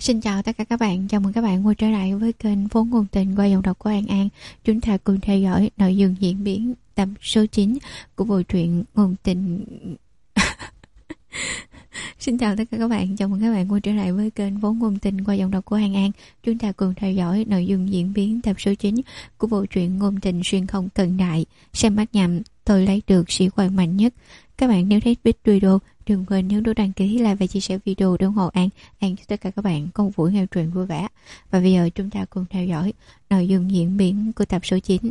Xin chào tất cả các bạn, chào mừng các bạn quay trở lại với kênh Vốn Ngôn Tình qua giọng đọc của An An. Chúng ta cùng theo dõi nội dung diễn biến tập số 9 của bộ truyện Ngôn Tình. Xin chào tất cả các bạn, chào mừng các bạn quay trở lại với kênh Vốn Ngôn Tình qua giọng đọc của An An. Chúng ta cùng theo dõi nội dung diễn biến tập số 9 của bộ truyện Ngôn Tình xuyên không cận đại. Xem mắt nhằm, tôi lấy được sĩ quan mạnh nhất. Các bạn nếu thấy video, đừng quên nhấn nút đăng ký, like và chia sẻ video để ủng hộ An chúc tất cả các bạn có một buổi nghe truyện vui vẻ. Và bây giờ chúng ta cùng theo dõi nội dung diễn biến của tập số 9.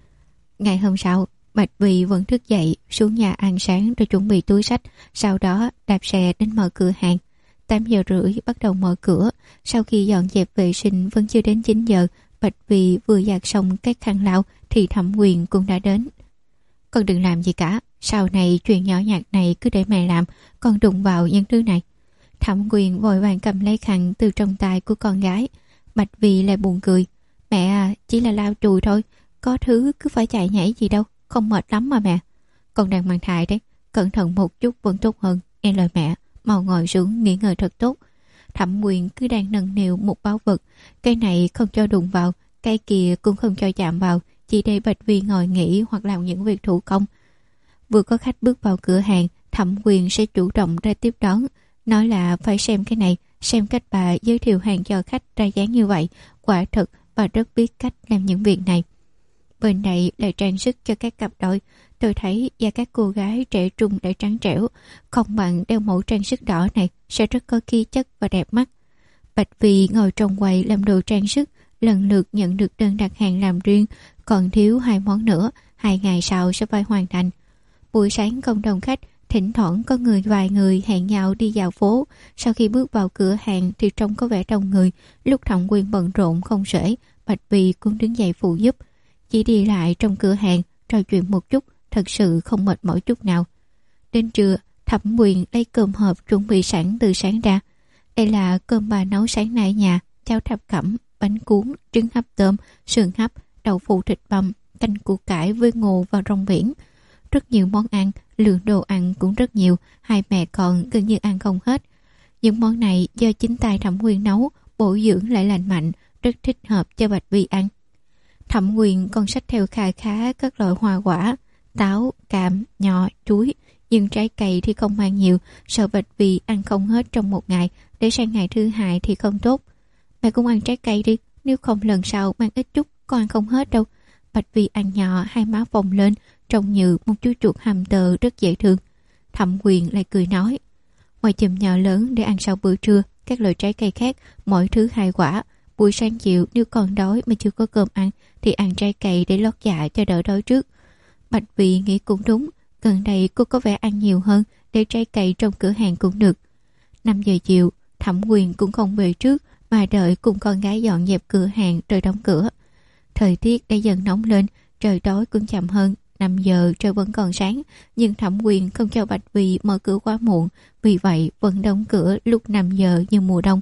Ngày hôm sau, Bạch Vy vẫn thức dậy, xuống nhà ăn sáng rồi chuẩn bị túi xách, sau đó đạp xe đến mở cửa hàng. 8 giờ rưỡi bắt đầu mở cửa, sau khi dọn dẹp vệ sinh vẫn chưa đến 9 giờ, Bạch Vy vừa giặt xong các khăn lau thì Thẩm Quyền cũng đã đến. Con đừng làm gì cả, sau này chuyện nhỏ nhặt này cứ để mẹ làm, con đụng vào những thứ này. Thẩm Quyền vội vàng cầm lấy khăn từ trong tay của con gái. Bạch Vy lại buồn cười. Mẹ à, chỉ là lau chùi thôi, có thứ cứ phải chạy nhảy gì đâu, không mệt lắm mà mẹ. Con đang mang thai đấy, cẩn thận một chút vẫn tốt hơn, nghe lời mẹ, mau ngồi xuống nghỉ ngơi thật tốt. Thẩm Quyền cứ đang nâng niu một báu vật, cái này không cho đụng vào, cái kia cũng không cho chạm vào, chỉ để Bạch Vy ngồi nghỉ hoặc làm những việc thủ công. Vừa có khách bước vào cửa hàng, Thẩm Quyền sẽ chủ động ra tiếp đón, nói là phải xem cái này, xem cách bà giới thiệu hàng cho khách ra dáng như vậy, quả thật bà rất biết cách làm những việc này. Bên này là trang sức cho các cặp đôi, tôi thấy da các cô gái trẻ trung đã trắng trẻo, không bằng đeo mẫu trang sức đỏ này sẽ rất có khí chất và đẹp mắt. Bạch Vy ngồi trong quầy làm đồ trang sức, lần lượt nhận được đơn đặt hàng làm riêng, còn thiếu 2 món nữa, 2 ngày sau sẽ phải hoàn thành. Buổi sáng không đông khách, thỉnh thoảng có vài người hẹn nhau đi dạo phố. Sau khi bước vào cửa hàng thì trông có vẻ đông người. Lúc Thẩm Quyền bận rộn không xuể, Bạch Vy cũng đứng dậy phụ giúp. Chỉ đi lại trong cửa hàng trò chuyện một chút, thật sự không mệt mỏi chút nào. Đến trưa, Thẩm Quyền lấy cơm hộp chuẩn bị sẵn từ sáng ra. Đây là cơm bà nấu sáng nay ở nhà, cháo thập cẩm, bánh cuốn, trứng hấp tôm, sườn hấp, đậu phụ thịt băm, canh củ cải với ngô và rong biển. Rất nhiều món ăn, lượng đồ ăn cũng rất nhiều, hai mẹ con gần như ăn không hết. Những món này do chính tay Thẩm Quyền nấu, bổ dưỡng lại lành mạnh, rất thích hợp cho Bạch Vy ăn. Thẩm Quyền còn xách theo khá các loại hoa quả, táo, cam, nho, chuối, nhưng trái cây thì không mang nhiều, sợ Bạch Vy ăn không hết trong một ngày, để sang ngày thứ 2 thì không tốt. Mẹ cũng ăn trái cây đi, nếu không lần sau mang ít chút, con ăn không hết đâu. Bạch Vy ăn nhỏ, hai má phồng lên, trông như một chú chuột hamster rất dễ thương. Thẩm Quyền lại cười nói, ngoài chùm nho lớn để ăn sau bữa trưa, các loại trái cây khác, mỗi thứ 2 quả. Buổi sáng chiều nếu còn đói mà chưa có cơm ăn thì ăn trái cây để lót dạ cho đỡ đói trước. Bạch Vy nghĩ cũng đúng, gần đây cô có vẻ ăn nhiều hơn, để trái cây trong cửa hàng cũng được. 5 giờ chiều, Thẩm Quyền cũng không về trước mà đợi cùng con gái dọn dẹp cửa hàng rồi đóng cửa. Thời tiết đã dần nóng lên, trời tối cũng chậm hơn. 5 giờ trời vẫn còn sáng, nhưng Thẩm Quyền không cho Bạch Vy mở cửa quá muộn, vì vậy vẫn đóng cửa lúc 5 giờ như mùa đông.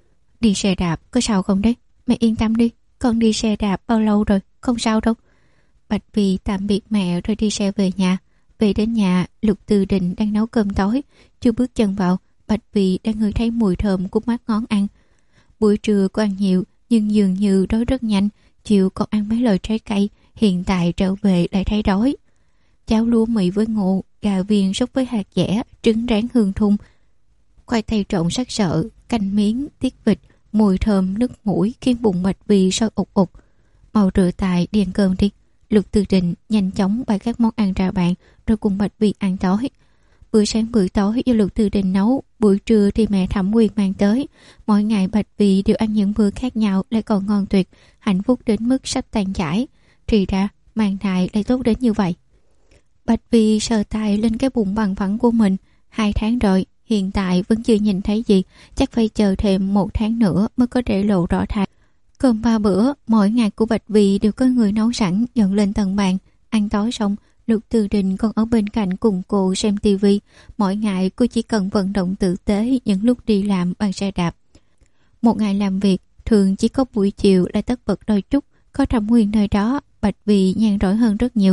Đi xe đạp có sao không đấy? Mẹ yên tâm đi, con đi xe đạp bao lâu rồi, không sao đâu. Bạch Vy tạm biệt mẹ rồi đi xe về nhà. Về đến nhà, Lục Tư Đình đang nấu cơm tối. Chưa bước chân vào, Bạch Vy đã ngửi thấy mùi thơm của mát ngón ăn. Buổi trưa cô ăn nhiều, nhưng dường như đói rất nhanh. Chiều còn ăn mấy loại trái cây, hiện tại trở về lại thấy đói. Cháo lúa mì với ngô, gà viên sốt với hạt dẻ, trứng rán hương thun, khoai tây trộn sắc sợ, canh miếng, tiết vịt, mùi thơm nức mũi khiến bụng Bạch Vy sôi ục ục. Mau rửa tay đi ăn cơm đi. Lục Tư Đình nhanh chóng bày các món ăn ra bàn rồi cùng Bạch Vy ăn tối. Bữa sáng bữa tối do Lục Tư Đình nấu, buổi trưa thì mẹ Thẩm Quyền mang tới. Mỗi ngày Bạch Vy đều ăn những bữa khác nhau lại còn ngon tuyệt, hạnh phúc đến mức sắp tan chảy. Thì ra mang thai lại tốt đến như vậy. Bạch Vy sờ tay lên cái bụng bằng phẳng của mình. 2 tháng rồi, hiện tại vẫn chưa nhìn thấy gì, chắc phải chờ thêm 1 tháng nữa mới có để lộ rõ thai. Cơm 3 bữa, mỗi ngày của Bạch Vy đều có người nấu sẵn dọn lên tầng bàn. Ăn tối xong, Lục Tư Đình còn ở bên cạnh cùng cô xem tivi. Mỗi ngày cô chỉ cần vận động tử tế những lúc đi làm bằng xe đạp. Một ngày làm việc thường chỉ có buổi chiều lại tất bật đôi chút. Có Thẩm Quyền nơi đó, Bạch Vy nhàn rỗi hơn rất nhiều.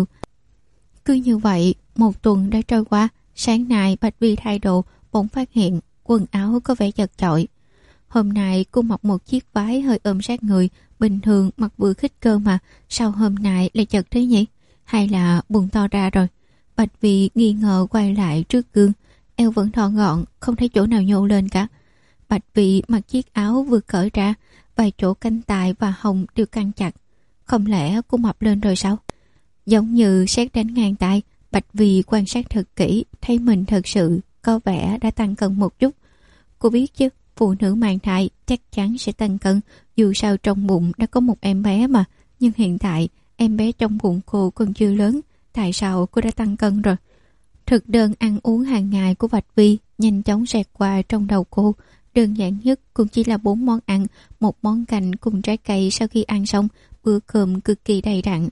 Cứ như vậy, 1 tuần đã trôi qua. Sáng nay Bạch Vy thay đồ, bỗng phát hiện quần áo có vẻ chật chội. Hôm nay cô mặc một chiếc váy hơi ôm sát người, bình thường mặc vừa khít cơ mà, sao hôm nay lại chật thế nhỉ? Hay là bụng to ra rồi? Bạch Vi nghi ngờ quay lại trước gương, eo vẫn thon gọn, không thấy chỗ nào nhô lên cả. Bạch Vi mặc chiếc áo vừa cởi ra, vài chỗ cánh tay và hông đều căng chặt. Không lẽ cô mập lên rồi sao? Giống như sét đánh ngang tai, Bạch Vi quan sát thật kỹ, thấy mình thật sự có vẻ đã tăng cân một chút. Cô biết chứ, phụ nữ mang thai chắc chắn sẽ tăng cân, dù sao trong bụng đã có một em bé mà. Nhưng hiện tại em bé trong bụng cô còn chưa lớn, tại sao cô đã tăng cân rồi? Thực đơn ăn uống hàng ngày của Bạch Vi nhanh chóng xẹt qua trong đầu cô. Đơn giản nhất cũng chỉ là 4 món ăn, một món canh cùng trái cây. Sau khi ăn xong, bữa cơm cực kỳ đầy đặn.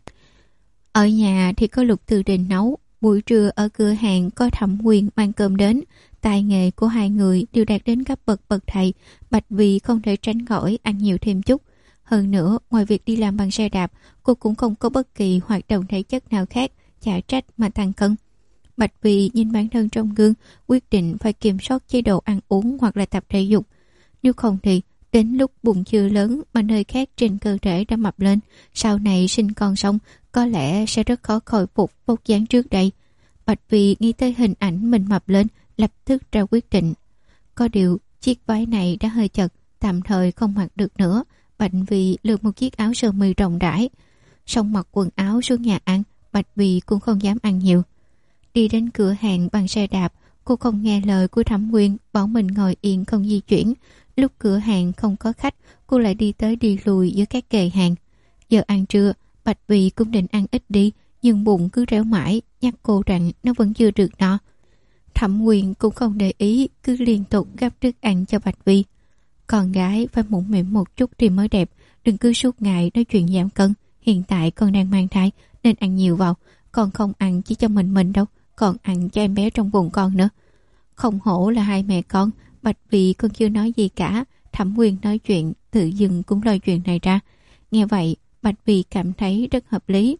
Ở nhà thì có Lục Tư Đình nấu, buổi trưa ở cửa hàng có Thẩm Quyền mang cơm đến. Tài nghệ của hai người đều đạt đến cấp bậc bậc thầy, Bạch Vi không thể tránh khỏi ăn nhiều thêm chút. Hơn nữa, ngoài việc đi làm bằng xe đạp, cô cũng không có bất kỳ hoạt động thể chất nào khác, chả trách mà tăng cân. Bạch Vi nhìn bản thân trong gương, quyết định phải kiểm soát chế độ ăn uống hoặc là tập thể dục. Nếu không thì đến lúc bụng chưa lớn mà nơi khác trên cơ thể đã mập lên, sau này sinh con xong có lẽ sẽ rất khó khôi phục vóc dáng trước đây. Bạch Vi nghĩ tới hình ảnh mình mập lên, lập tức ra quyết định. Có điều chiếc váy này đã hơi chật, tạm thời không mặc được nữa. Bạch Vi lựa một chiếc áo sơ mi rộng rãi. Xong mặc quần áo xuống nhà ăn, Bạch Vi cũng không dám ăn nhiều. Đi đến cửa hàng bằng xe đạp, cô không nghe lời của Thẩm Nguyên, bảo mình ngồi yên không di chuyển. Lúc cửa hàng không có khách, cô lại đi tới đi lui giữa các kệ hàng. Giờ ăn trưa, Bạch Vi cũng định ăn ít đi, nhưng bụng cứ réo mãi, nhắc cô rằng nó vẫn chưa được no. Thẩm Nguyên cũng không để ý, cứ liên tục gắp thức ăn cho Bạch Vi. Con gái phải mũm mĩm một chút thì mới đẹp, đừng cứ suốt ngày nói chuyện giảm cân. Hiện tại con đang mang thai nên ăn nhiều vào, con không ăn chỉ cho mình đâu, còn ăn cho em bé trong bụng con nữa. Không hổ là hai mẹ con, Bạch Vi còn chưa nói gì cả. Thẩm Nguyên nói chuyện, tự dưng cũng lôi chuyện này ra. Nghe vậy, Bạch Vi cảm thấy rất hợp lý.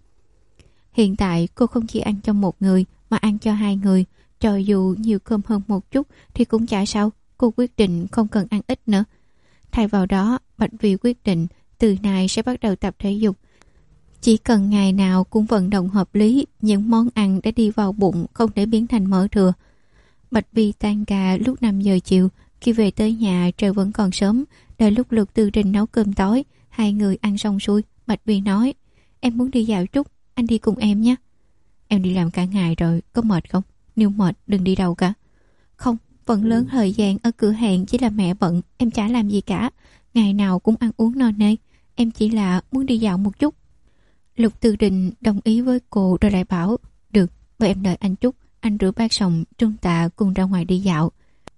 Hiện tại cô không chỉ ăn cho một người mà ăn cho hai người. Cho dù nhiều cơm hơn một chút thì cũng chả sao, cô quyết định không cần ăn ít nữa. Thay vào đó, Bạch Vi quyết định từ nay sẽ bắt đầu tập thể dục. Chỉ cần ngày nào cũng vận động hợp lý, những món ăn đã đi vào bụng không để biến thành mỡ thừa. Bạch Vi tan ca lúc 5 giờ chiều, khi về tới nhà trời vẫn còn sớm. Đợi lúc Lục Tư Đình nấu cơm tối, hai người ăn xong xuôi, Bạch Vi nói: "Em muốn đi dạo chút, anh đi cùng em nhé." "Em đi làm cả ngày rồi, có mệt không? Nếu mệt đừng đi đâu cả." "Không, phần lớn thời gian ở cửa hàng chỉ là mẹ bận, em chả làm gì cả. Ngày nào cũng ăn uống no nê, em chỉ là muốn đi dạo một chút." Lục Tư Đình đồng ý với cô rồi lại bảo: "Được, vậy em đợi anh chút, anh rửa bát xong chúng ta cùng ra ngoài đi dạo."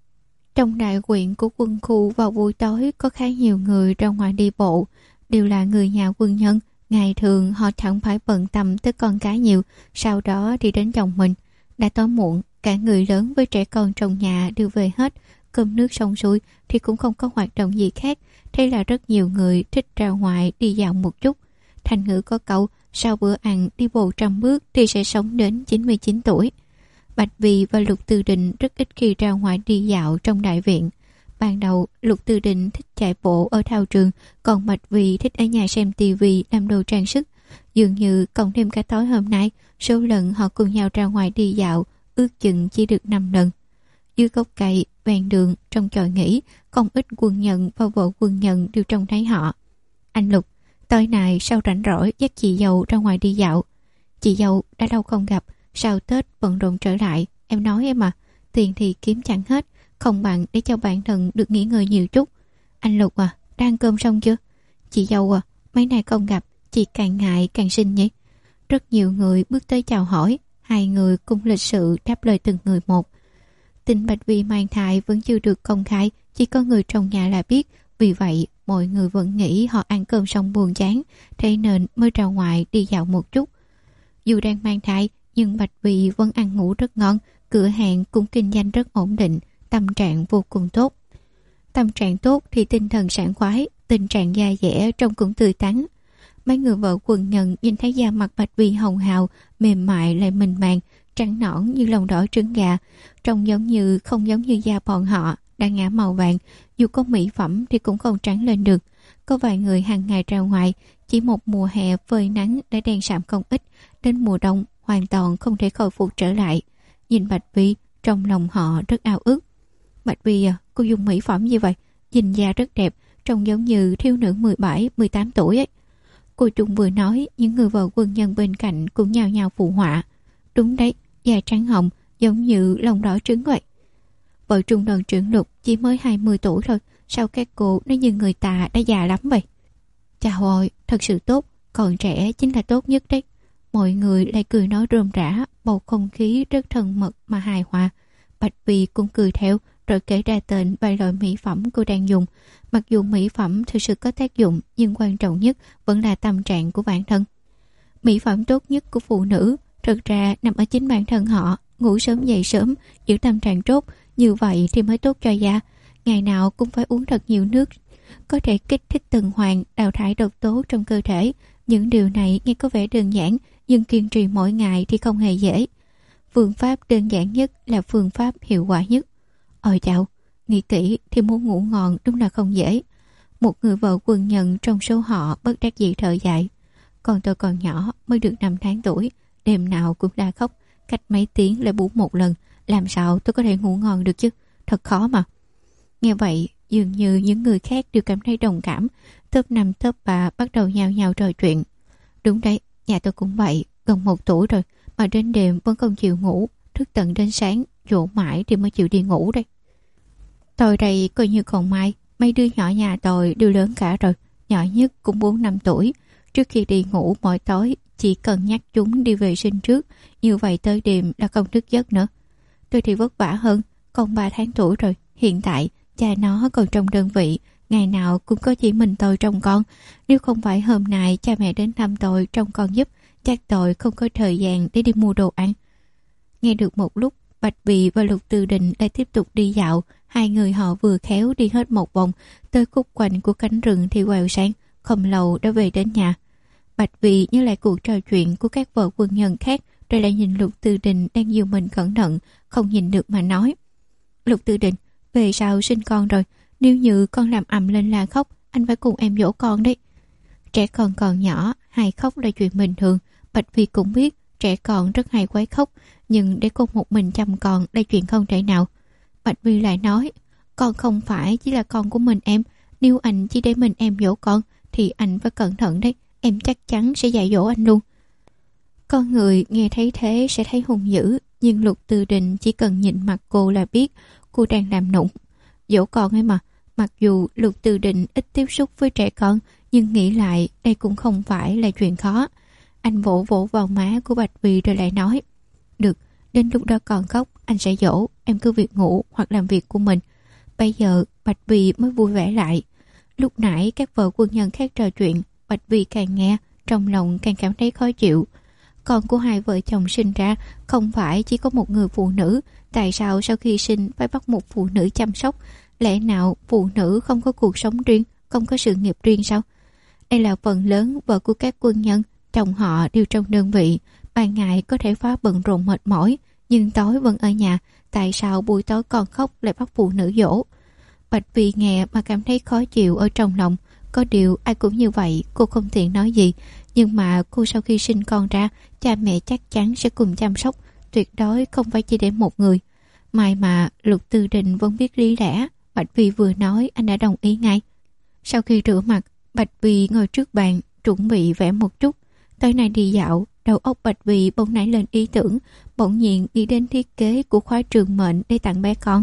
Trong đại quyện của quân khu vào buổi tối có khá nhiều người ra ngoài đi bộ, đều là người nhà quân nhân. Ngày thường họ chẳng phải bận tâm tới con cái nhiều, sau đó đi đến chồng mình. Đã tối muộn, cả người lớn với trẻ con trong nhà đều về hết. Cơm nước xong xuôi thì cũng không có hoạt động gì khác, thế là rất nhiều người thích ra ngoài đi dạo một chút. Thành ngữ có câu, sau bữa ăn đi bộ 100 bước thì sẽ sống đến 99 tuổi. Bạch Vi và Lục Tư Đình rất ít khi ra ngoài đi dạo trong đại viện. Ban đầu, Lục Tư Đình thích chạy bộ ở thao trường, còn Bạch Vi thích ở nhà xem tivi làm đồ trang sức. Dường như cộng thêm cả tối hôm nay, số lần họ cùng nhau ra ngoài đi dạo ước chừng chỉ được 5 lần. Dưới gốc cây, ven đường, trong chòi nghỉ, không ít quân nhân và vợ quân nhân đều trông thấy họ. "Anh Lục, tối nay sao rảnh rỗi dắt chị dâu ra ngoài đi dạo?" "Chị dâu đã lâu không gặp, sau Tết bận rộn trở lại, em nói em à, tiền thì kiếm chẳng hết, không bằng để cho bản thân được nghỉ ngơi nhiều chút." "Anh Lục à, đã ăn cơm xong chưa?" "Chị dâu à, mấy ngày không gặp, chị càng ngại càng xinh nhỉ?" Rất nhiều người bước tới chào hỏi, hai người cùng lịch sự đáp lời từng người một. Tin Bạch Vi mang thai vẫn chưa được công khai, chỉ có người trong nhà là biết, vì vậy mọi người vẫn nghĩ họ ăn cơm xong buồn chán, thế nên mới ra ngoài đi dạo một chút. Dù đang mang thai, nhưng Bạch Vi vẫn ăn ngủ rất ngon, cửa hàng cũng kinh doanh rất ổn định, tâm trạng vô cùng tốt. Tâm trạng tốt thì tinh thần sảng khoái, tình trạng da dẻ trông cũng tươi tắn. Mấy người vợ quần nhân nhìn thấy da mặt Bạch Vi hồng hào, mềm mại lại mịn màng, trắng nõn như lòng đỏ trứng gà, trông giống như không giống như da bọn họ, đã ngã màu vàng, dù có mỹ phẩm thì cũng không trắng lên được. Có vài người hàng ngày ra ngoài, chỉ một mùa hè phơi nắng đã đen sạm không ít, đến mùa đông hoàn toàn không thể khôi phục trở lại. Nhìn Bạch Vi, trong lòng họ rất ao ước. Bạch Vi à, cô dùng mỹ phẩm gì vậy? Nhìn da rất đẹp, trông giống như thiếu nữ 17, 18 tuổi ấy. Cô Trung vừa nói, những người vợ quân nhân bên cạnh cũng nhao nhao phụ họa. Đúng đấy, da trắng hồng, giống như lòng đỏ trứng vậy. Vợ Trung đoàn trưởng Lục chỉ mới 20 tuổi thôi, sao các cô nói như người ta đã già lắm vậy? Chà ơi, thật sự tốt, còn trẻ chính là tốt nhất đấy. Mọi người lại cười nói rôm rã, bầu không khí rất thân mật mà hài hòa. Bạch Vi cũng cười theo, rồi kể ra tên vài loại mỹ phẩm cô đang dùng. Mặc dù mỹ phẩm thực sự có tác dụng, nhưng quan trọng nhất vẫn là tâm trạng của bản thân. Mỹ phẩm tốt nhất của phụ nữ thực ra nằm ở chính bản thân họ. Ngủ sớm dậy sớm, giữ tâm trạng tốt, như vậy thì mới tốt cho da. Ngày nào cũng phải uống thật nhiều nước, có thể kích thích tuần hoàn, đào thải độc tố trong cơ thể. Những điều này nghe có vẻ đơn giản, nhưng kiên trì mỗi ngày thì không hề dễ. Phương pháp đơn giản nhất là phương pháp hiệu quả nhất. Chào, nghĩ kỹ thì muốn ngủ ngon đúng là không dễ. Một người vợ quân nhân trong số họ bất đắc dĩ thở dài. Còn tôi còn nhỏ, mới được 5 tháng tuổi, đêm nào cũng đã khóc, cách mấy tiếng lại bú một lần. Làm sao tôi có thể ngủ ngon được chứ? Thật khó mà. Nghe vậy, dường như những người khác đều cảm thấy đồng cảm. Top 5 top 3 bắt đầu nhao nhao trò chuyện. Đúng đấy, nhà tôi cũng vậy, gần 1 tuổi rồi, mà đến đêm vẫn không chịu ngủ, thức tận đến sáng, dỗ mãi thì mới chịu đi ngủ đây. Tôi đây coi như còn may, mấy đứa nhỏ nhà tôi đều lớn cả rồi, nhỏ nhất cũng 4-5 tuổi. Trước khi đi ngủ mỗi tối, chỉ cần nhắc chúng đi vệ sinh trước, như vậy tới đêm là không thức giấc nữa. Tôi thì vất vả hơn, con 3 tháng tuổi rồi, hiện tại cha nó còn trong đơn vị, ngày nào cũng có chỉ mình tôi trông con. Nếu không phải hôm nay cha mẹ đến thăm tôi trông con giúp, chắc tôi không có thời gian để đi mua đồ ăn. Nghe được một lúc, Bạch Vi và Lục Tư Định lại tiếp tục đi dạo. Hai người họ vừa khéo đi hết một vòng, tới khúc quanh của cánh rừng thì quẹo sang, không lâu đã về đến nhà. Bạch Vi nhớ lại cuộc trò chuyện của các vợ quân nhân khác, rồi lại nhìn Lục Tư Định đang dìu mình cẩn thận, không nhìn được mà nói. Lục Tư Định, về sau sinh con rồi, nếu như con làm ầm lên là khóc, anh phải cùng em dỗ con đấy. Trẻ con còn nhỏ, hay khóc là chuyện bình thường. Bạch Vi cũng biết trẻ con rất hay quấy khóc, nhưng để cô một mình chăm con là chuyện không thể nào. Bạch Vi lại nói, con không phải chỉ là con của mình em, nếu anh chỉ để mình em dỗ con thì anh phải cẩn thận đấy, em chắc chắn sẽ dạy dỗ anh luôn. Con người nghe thấy thế sẽ thấy hung dữ, nhưng Lục Tư Định chỉ cần nhìn mặt cô là biết cô đang làm nũng. Dỗ con ấy mà. Mặc dù Lục Tư Định ít tiếp xúc với trẻ con, nhưng nghĩ lại đây cũng không phải là chuyện khó. Anh vỗ vỗ vào má của Bạch Vi rồi lại nói, được, đến lúc đó còn khóc anh sẽ dỗ, em cứ việc ngủ hoặc làm việc của mình. Bây giờ Bạch Vi mới vui vẻ lại. Lúc nãy các vợ quân nhân khác trò chuyện, Bạch Vi càng nghe, trong lòng càng cảm thấy khó chịu. Con của hai vợ chồng sinh ra không phải chỉ có một người phụ nữ, tại sao sau khi sinh phải bắt một phụ nữ chăm sóc? Lẽ nào phụ nữ không có cuộc sống riêng, không có sự nghiệp riêng sao? Đây là phần lớn vợ của các quân nhân, chồng họ đều trong đơn vị, ban ngày có thể phá bận rộn mệt mỏi, nhưng tối vẫn ở nhà, tại sao buổi tối còn khóc lại bắt phụ nữ dỗ? Bạch Vi nghe mà cảm thấy khó chịu ở trong lòng. Có điều ai cũng như vậy, cô không tiện nói gì, nhưng mà cô sau khi sinh con ra, cha mẹ chắc chắn sẽ cùng chăm sóc, tuyệt đối không phải chỉ để một người. May mà Lục Tư Định vẫn biết lý lẽ, Bạch Vi vừa nói anh đã đồng ý ngay. Sau khi rửa mặt, Bạch Vi ngồi trước bàn chuẩn bị vẽ một chút. Tối nay đi dạo, đầu óc Bạch Vi bỗng nảy lên ý tưởng, bỗng nhiên nghĩ đến thiết kế của khóa trường mệnh để tặng bé con.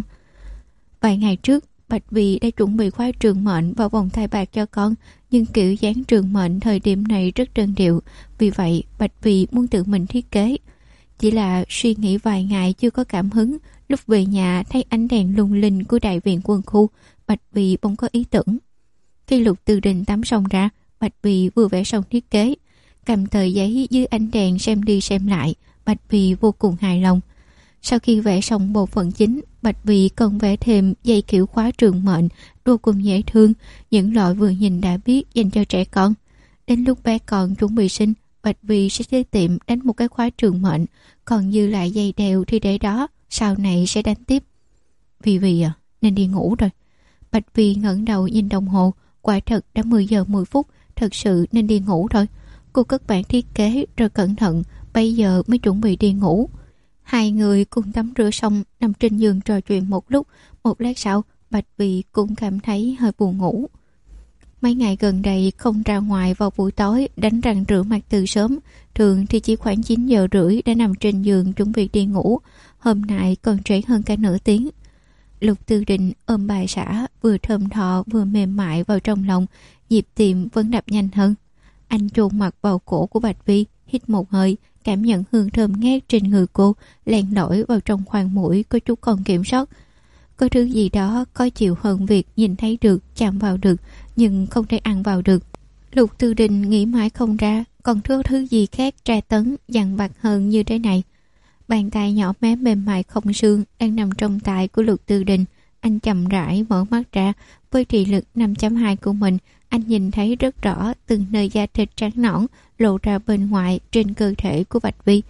Vài ngày trước, Bạch Vi đã chuẩn bị khóa trường mệnh vào vòng tay bạc cho con, nhưng kiểu dáng trường mệnh thời điểm này rất đơn điệu, vì vậy Bạch Vi muốn tự mình thiết kế. Chỉ là suy nghĩ vài ngày chưa có cảm hứng, lúc về nhà thấy ánh đèn lung linh của đại viện quân khu, Bạch Vi bỗng có ý tưởng. Khi Lục Tư Định tắm xong ra, Bạch Vi vừa vẽ xong thiết kế, cầm tờ giấy dưới ánh đèn xem đi xem lại, Bạch Vi vô cùng hài lòng. Sau khi vẽ xong bộ phận chính, Bạch Vi còn vẽ thêm dây kiểu khóa trường mệnh vô cùng dễ thương, những loại vừa nhìn đã biết dành cho trẻ con. Đến lúc bé con chuẩn bị sinh, Bạch Vi sẽ tới tiệm đánh một cái khóa trường mệnh, còn dư lại dây đeo thì để đó, sau này sẽ đánh tiếp. Vì à, nên đi ngủ rồi. Bạch Vi ngẩng đầu nhìn đồng hồ, quả thật đã 10 giờ 10 phút, thật sự nên đi ngủ thôi. Cô cất bản thiết kế rồi cẩn thận, bây giờ mới chuẩn bị đi ngủ. Hai người cùng tắm rửa xong nằm trên giường trò chuyện một lúc. Một lát sau, Bạch Vi cũng cảm thấy hơi buồn ngủ. Mấy ngày gần đây không ra ngoài vào buổi tối, đánh răng rửa mặt từ sớm. Thường thì chỉ khoảng 9 giờ rưỡi đã nằm trên giường chuẩn bị đi ngủ. Hôm nay còn trễ hơn cả nửa tiếng. Lục Tư Định ôm bà xã, vừa thơm tho vừa mềm mại vào trong lòng, nhịp tim vẫn đập nhanh hơn. Anh chôn mặt vào cổ của Bạch Vi, hít một hơi, cảm nhận hương thơm ngát trên người cô, len lỏi vào trong khoang mũi có chút không kiểm soát. Có thứ gì đó khó chịu hơn việc nhìn thấy được, chạm vào được, nhưng không thể ăn vào được. Lục Tư Định nghĩ mãi không ra, còn thứ gì khác tra tấn, dằn vặt hơn như thế này. Bàn tay nhỏ bé mềm mại không xương đang nằm trong tay của Lục Tư Định. Anh chậm rãi mở mắt ra, với thị lực 5.2 của mình, anh nhìn thấy rất rõ từng nơi da thịt trắng nõn lộ ra bên ngoài trên cơ thể của Bạch Vi.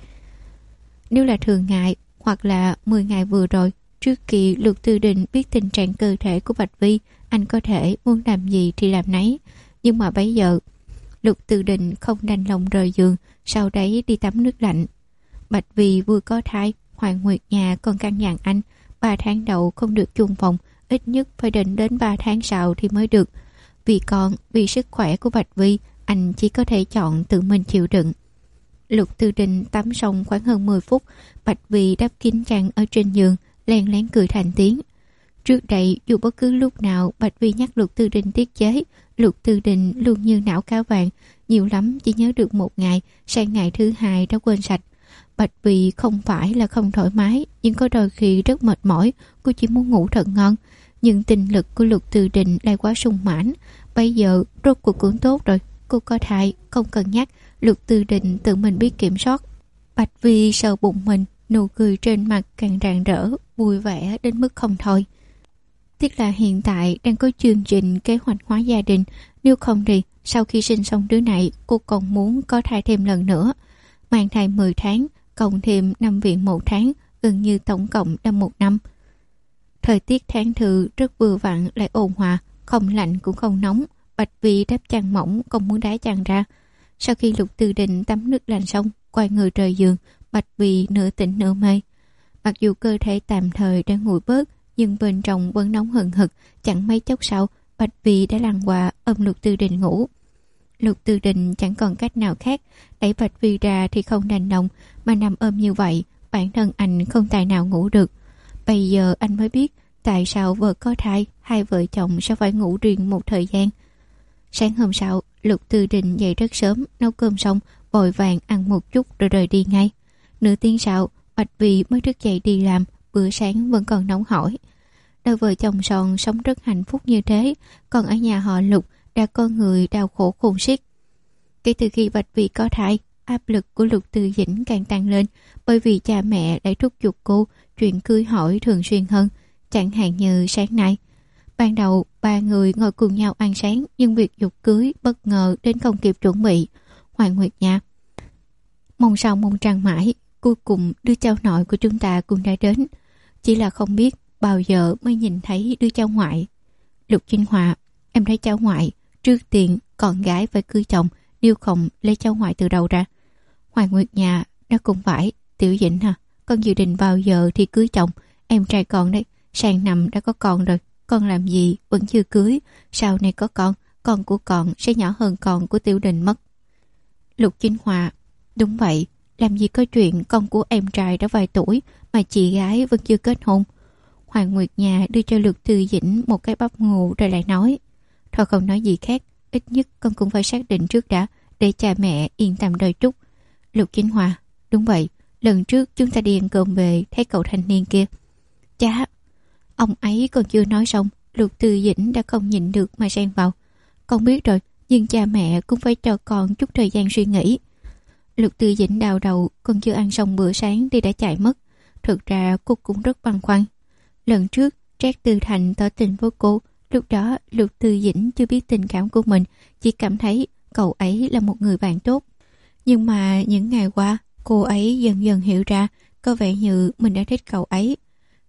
Nếu là thường ngày hoặc là 10 ngày vừa rồi, trước khi Lục Tư Định biết tình trạng cơ thể của Bạch Vi, anh có thể muốn làm gì thì làm nấy. Nhưng mà bây giờ, Lục Tư Định không đành lòng rời giường, sau đấy đi tắm nước lạnh. Bạch Vi vừa có thai, Hoàng Nguyệt Nhà còn căn dặn anh 3 tháng đầu không được chung phòng, ít nhất phải đến 3 tháng sau thì mới được. Vì con, vì sức khỏe của Bạch Vi, anh chỉ có thể chọn tự mình chịu đựng. Lục Tư Định tắm xong khoảng hơn 10 phút, Bạch Vi đắp kín chăn ở trên giường, len lén cười thành tiếng. Trước đây, dù bất cứ lúc nào Bạch Vi nhắc Lục Tư Định tiết chế, Lục Tư Định luôn như não cá vàng, nhiều lắm chỉ nhớ được một ngày, sang ngày thứ hai đã quên sạch. Bạch Vi không phải là không thoải mái, nhưng có đôi khi rất mệt mỏi, cô chỉ muốn ngủ thật ngon. Nhưng tinh lực của Lục Tư Định lại quá sung mãn. Bây giờ rốt cuộc cũng tốt rồi, cô có thai, không cần nhắc, Lục Tư Định tự mình biết kiểm soát. Bạch Vi sờ bụng mình, nụ cười trên mặt càng rạng rỡ, vui vẻ đến mức không thôi. Tiếc là hiện tại đang có chương trình kế hoạch hóa gia đình, nếu không thì sau khi sinh xong đứa này, cô còn muốn có thai thêm lần nữa. Mang thai 10 tháng, cộng thêm nằm viện 1 tháng, gần như tổng cộng là 1 năm. Thời tiết tháng thư rất vừa vặn lại ôn hòa, không lạnh cũng không nóng. Bạch Vi đắp chăn mỏng, không muốn đá chăn ra. Sau khi Lục Tư Định tắm nước lạnh xong, quay người rời giường, Bạch Vi nửa tỉnh nửa mê. Mặc dù cơ thể tạm thời đã nguội bớt, nhưng bên trong vẫn nóng hừng hực. Chẳng mấy chốc sau, Bạch Vi đã lăn qua ôm Lục Tư Định ngủ. Lục Tư Định chẳng còn cách nào khác, đẩy Bạch Vi ra thì không đành lòng, mà nằm ôm như vậy, bản thân anh không tài nào ngủ được. Bây giờ anh mới biết tại sao vợ có thai, hai vợ chồng sẽ phải ngủ riêng một thời gian. Sáng hôm sau, Lục Tư Định dậy rất sớm, nấu cơm xong, vội vàng ăn một chút rồi rời đi ngay. Nửa tiếng sau, Bạch Vi mới thức dậy đi làm, bữa sáng vẫn còn nóng hổi. Đôi vợ chồng son sống rất hạnh phúc như thế, còn ở nhà họ Lục đã có người đau khổ khôn xiết. Kể từ khi Bạch Vi có thai, áp lực của Lục Tư Dĩnh càng tăng lên, bởi vì cha mẹ đã thúc giục cô chuyện cưới hỏi thường xuyên hơn. Chẳng hạn như sáng nay, ban đầu 3 người ngồi cùng nhau ăn sáng, nhưng việc giục cưới bất ngờ đến không kịp chuẩn bị. Hoàng Nguyệt Nha mong sao mong trăng mãi, cuối cùng đứa cháu nội của chúng ta cũng đã đến, chỉ là không biết bao giờ mới nhìn thấy đứa cháu ngoại. Lục Chinh Hòa, em thấy cháu ngoại, trước tiên con gái phải cưới chồng, nếu không lấy cháu ngoại từ đầu ra. Hoàng Nguyệt Nha, nó cũng phải. Tiểu Dĩnh hả, con dự định bao giờ thì cưới chồng, em trai con đấy, sang năm đã có con rồi, con làm gì vẫn chưa cưới, sau này có con của con sẽ nhỏ hơn con của Tiểu Đình mất. Lục Chinh Hòa, đúng vậy, làm gì có chuyện con của em trai đã vài tuổi mà chị gái vẫn chưa kết hôn. Hoàng Nguyệt Nha đưa cho Lục Tư Dĩnh một cái bắp ngô rồi lại nói, thôi không nói gì khác, ít nhất con cũng phải xác định trước đã, để cha mẹ yên tâm đợi chút. Lục Chinh Hòa, đúng vậy, lần trước chúng ta đi ăn cơm về thấy cậu thanh niên kia. Chà, ông ấy còn chưa nói xong, Lục Tư Dĩnh đã không nhịn được mà xen vào. Con biết rồi, nhưng cha mẹ cũng phải cho con chút thời gian suy nghĩ. Lục Tư Dĩnh đau đầu, còn chưa ăn xong bữa sáng thì đã chạy mất. Thực ra cô cũng rất băn khoăn. Lần trước Trác Tư Thành tỏ tình với cô, lúc đó Lục Tư Dĩnh chưa biết tình cảm của mình, chỉ cảm thấy cậu ấy là một người bạn tốt. Nhưng mà những ngày qua, cô ấy dần dần hiểu ra, có vẻ như mình đã thích cậu ấy.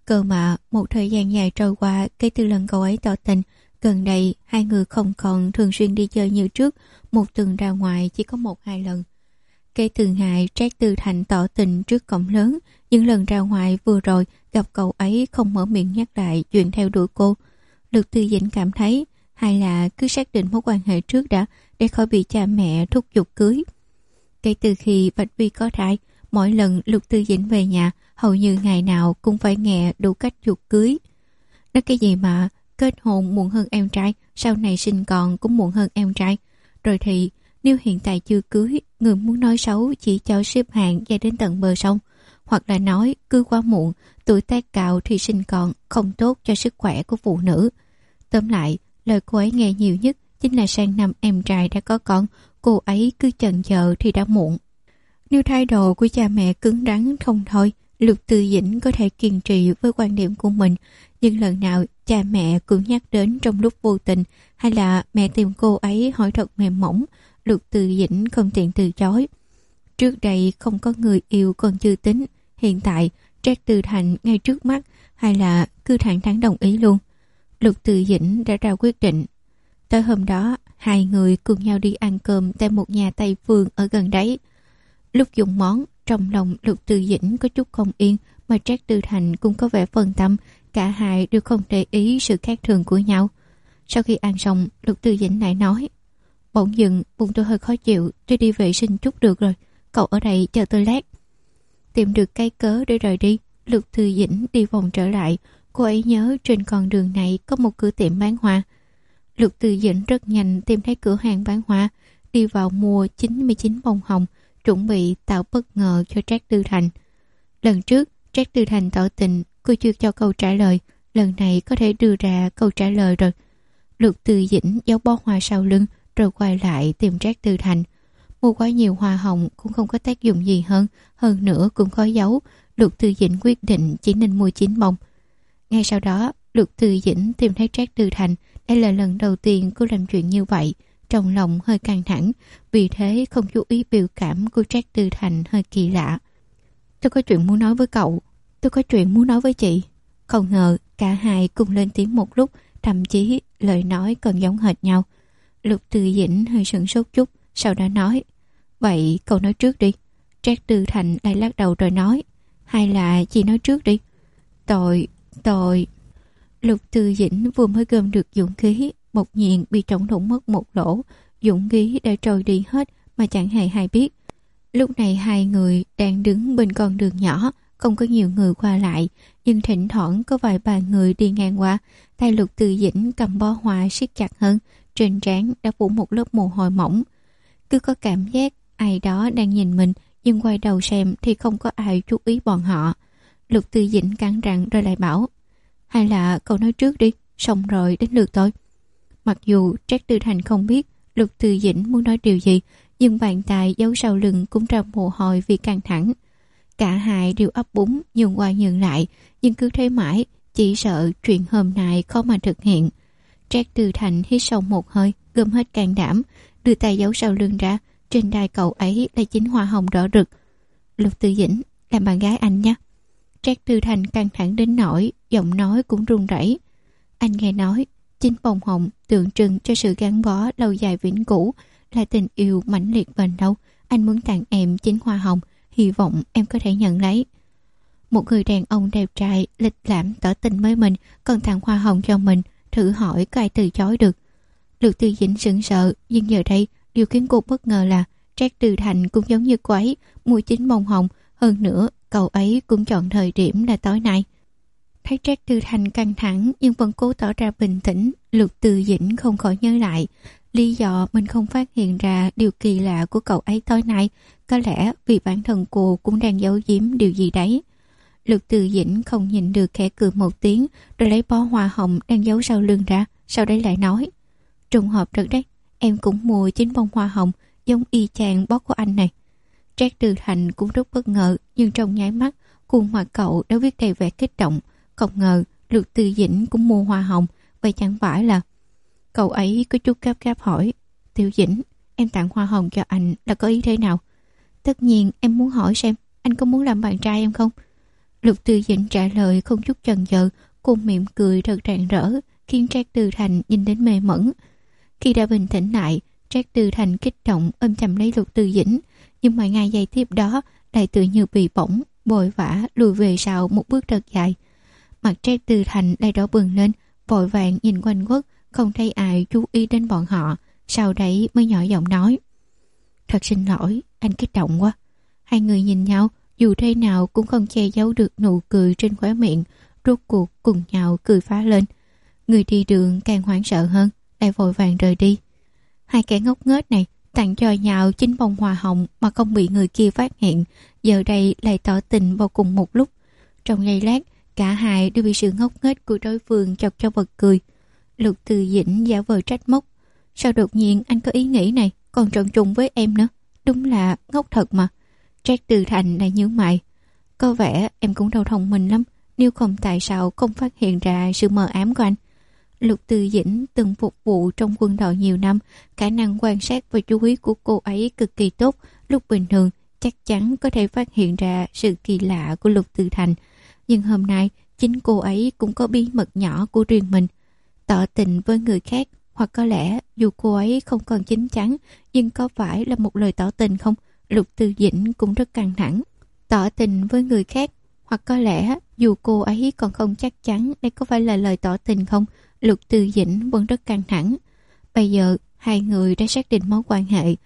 Cơ mà một thời gian dài trôi qua kể từ lần cậu ấy tỏ tình, gần đây hai người không còn thường xuyên đi chơi như trước, một tuần ra ngoài chỉ có 1-2 lần. Kể từ ngày Trác Tư Thành tỏ tình trước cổng lớn, những lần ra ngoài vừa rồi gặp cậu ấy không mở miệng nhắc lại chuyện theo đuổi cô. Lục Tư Dĩnh cảm thấy hay là cứ xác định mối quan hệ trước đã, để khỏi bị cha mẹ thúc giục cưới. Kể từ khi Bạch Vi có thai, mỗi lần Lục Tư Dĩnh về nhà, hầu như ngày nào cũng phải nghe đủ cách giục cưới. Nói cái gì mà kết hôn muộn hơn em trai, sau này sinh con cũng muộn hơn em trai. Rồi thì nếu hiện tại chưa cưới, người muốn nói xấu chỉ cho xếp hạng dài đến tận bờ sông. Hoặc là nói cưới quá muộn, tuổi tác cao thì sinh con không tốt cho sức khỏe của phụ nữ. Tóm lại, lời cô ấy nghe nhiều nhất chính là sang năm em trai đã có con, cô ấy cứ chần chờ thì đã muộn. Nếu thái độ của cha mẹ cứng rắn không thôi, Lục Tư Dĩnh có thể kiên trì với quan điểm của mình, nhưng lần nào cha mẹ cũng nhắc đến trong lúc vô tình, hay là mẹ tìm cô ấy hỏi thật mềm mỏng, Lục Tư Dĩnh không tiện từ chối. Trước đây không có người yêu còn chưa tính, hiện tại Trác Tư Thành ngay trước mắt, hay là cứ thẳng thắn đồng ý luôn. Lục Tư Dĩnh đã ra quyết định. Tới hôm đó, hai người cùng nhau đi ăn cơm tại một nhà Tây phương ở gần đấy. Lúc dùng món, trong lòng Lục Tư Dĩnh có chút không yên, mà Trác Tư Thành cũng có vẻ phân tâm, cả hai đều không để ý sự khác thường của nhau. Sau khi ăn xong, Lục Tư Dĩnh lại nói: Bỗng dưng bụng tôi hơi khó chịu, tôi đi vệ sinh chút được rồi, cậu ở đây chờ tôi lát. Tìm được cái cớ để rời đi, Lục Tư Dĩnh đi vòng trở lại. Cô ấy nhớ trên con đường này có một cửa tiệm bán hoa. Lục Tư Dĩnh rất nhanh tìm thấy cửa hàng bán hoa, đi vào mua 99 bông hồng, chuẩn bị tạo bất ngờ cho Trác Tư Thành. Lần trước Trác Tư Thành tỏ tình, cô chưa cho câu trả lời, lần này có thể đưa ra câu trả lời rồi. Lục Tư Dĩnh giấu bó hoa sau lưng rồi quay lại tìm Trác Tư Thành. Mua quá nhiều hoa hồng cũng không có tác dụng gì hơn nữa cũng khó giấu. Lục Tư Dĩnh quyết định chỉ nên mua 9 bông. Ngay sau đó, Lục Tư Dĩnh tìm thấy Trác Tư Thành. Đây là lần đầu tiên cô làm chuyện như vậy, trong lòng hơi căng thẳng, vì thế không chú ý biểu cảm của Trác Tư Thành hơi kỳ lạ. Tôi có chuyện muốn nói với cậu, tôi có chuyện muốn nói với chị. Không ngờ cả hai cùng lên tiếng một lúc, thậm chí lời nói còn giống hệt nhau. Lục Tư Dĩnh hơi sửng sốt chút, sau đó nói: Vậy cậu nói trước đi. Trác Tư Thành lại lắc đầu rồi nói: Hay là chị nói trước đi. Tôi... Lục Tư Dĩnh vừa mới gom được dũng khí, bỗng nhiên bị trống thủng mất một lỗ. Dũng khí đã trôi đi hết mà chẳng hề hay biết. Lúc này hai người đang đứng bên con đường nhỏ, không có nhiều người qua lại, nhưng thỉnh thoảng có vài ba người đi ngang qua. Tay Lục Tư Dĩnh cầm bó hoa siết chặt hơn, trên trán đã phủ một lớp mồ hôi mỏng. Cứ có cảm giác ai đó đang nhìn mình, nhưng quay đầu xem thì không có ai chú ý bọn họ. Lục Tư Dĩnh cắn răng rồi lại bảo: Hay là cậu nói trước đi, xong rồi đến lượt tôi. Mặc dù Trác Tư Thành không biết Lục Tư Dĩnh muốn nói điều gì, nhưng bàn tay giấu sau lưng cũng ra mồ hôi vì căng thẳng. Cả hai đều ấp úng nhường qua nhường lại, nhưng cứ thế mãi, chỉ sợ chuyện hôm nay khó mà thực hiện. Trác Tư Thành hít sâu một hơi, gom hết can đảm, đưa tay giấu sau lưng ra. Trên đai cậu ấy là 9 hoa hồng đỏ rực. Lục Tư Dĩnh, làm bạn gái anh nhé. Trác Tư Thành căng thẳng đến nỗi giọng nói cũng run rẩy. Anh nghe nói 9 bông hồng tượng trưng cho sự gắn bó lâu dài vĩnh cửu, là tình yêu mãnh liệt bền lâu. Anh muốn tặng em 9 hoa hồng, hy vọng em có thể nhận lấy. Một người đàn ông đẹp trai lịch lãm tỏ tình với mình, còn tặng hoa hồng cho mình, thử hỏi có ai từ chối được. Lục Tư Dĩnh sững sờ, nhưng giờ đây điều khiến cô bất ngờ là Trác Tư Thành cũng giống như cô ấy, mua 9 bông hồng. Hơn nữa cậu ấy cũng chọn thời điểm là tối nay. Thấy Trác Tư Thành căng thẳng nhưng vẫn cố tỏ ra bình tĩnh, Lục Tư Dĩnh không khỏi nhớ lại lý do mình không phát hiện ra điều kỳ lạ của cậu ấy tối nay. Có lẽ vì bản thân cô cũng đang giấu giếm điều gì đấy. Lục Tư Dĩnh không nhìn được khẽ cười một tiếng, rồi lấy bó hoa hồng đang giấu sau lưng ra, sau đấy lại nói: Trùng hợp thật đấy, em cũng mua 9 bông hoa hồng giống y chang bó của anh này. Trác Tư Thành cũng rất bất ngờ, nhưng trong nháy mắt khuôn mặt cậu đã viết đầy vẻ kích động. Không ngờ Lục Tư Dĩnh cũng mua hoa hồng, vậy chẳng phải là... Cậu ấy có chút gấp gáp hỏi: Tiểu Dĩnh, em tặng hoa hồng cho anh là có ý thế nào? Tất nhiên em muốn hỏi xem anh có muốn làm bạn trai em không? Lục Tư Dĩnh trả lời không chút chần chờ, cô mỉm cười thật rạng rỡ, khiến Trác Tư Thành nhìn đến mê mẩn. Khi đã bình tĩnh lại, Trác Tư Thành kích động ôm chầm lấy Lục Tư Dĩnh, nhưng mà ngay giây tiếp đó lại tự như bị bỏng, vội vã lùi về sau một bước thật dài. Mặt Trác Tư Thành lại đỏ bừng lên, vội vàng nhìn quanh quất, không thấy ai chú ý đến bọn họ, sau đấy mới nhỏ giọng nói: "Thật xin lỗi, anh kích động quá." Hai người nhìn nhau, dù thế nào cũng không che giấu được nụ cười trên khóe miệng, rốt cuộc cùng nhau cười phá lên. Người đi đường càng hoảng sợ hơn, lại vội vàng rời đi. Hai kẻ ngốc nghếch này tặng cho nhau chính bông hoa hồng mà không bị người kia phát hiện, giờ đây lại tỏ tình vào cùng một lúc. Trong giây lát, cả hai đều bị sự ngốc nghếch của đối phương chọc cho bật cười. Lục Từ Dĩnh giả vờ trách móc: "Sao đột nhiên anh có ý nghĩ này, còn trộn trùng với em nữa? Đúng là ngốc thật mà." Trác Từ Thành lại nhíu mày: "Có vẻ em cũng đâu thông minh lắm, nếu không tại sao không phát hiện ra sự mờ ám của anh?" Lục Từ Dĩnh từng phục vụ trong quân đội nhiều năm, khả năng quan sát và chú ý của cô ấy cực kỳ tốt. Lúc bình thường chắc chắn có thể phát hiện ra sự kỳ lạ của Lục Từ Thành, nhưng hôm nay chính cô ấy cũng có bí mật nhỏ của riêng mình. Tỏ tình với người khác, hoặc có lẽ dù cô ấy không còn chín chắn, nhưng có phải là một lời tỏ tình không? Lục Từ Dĩnh cũng rất căng thẳng. Tỏ tình với người khác, hoặc có lẽ dù cô ấy còn không chắc chắn đây có phải là lời tỏ tình không? Lục Từ Dĩnh vẫn rất căng thẳng. Bây giờ hai người đã xác định mối quan hệ.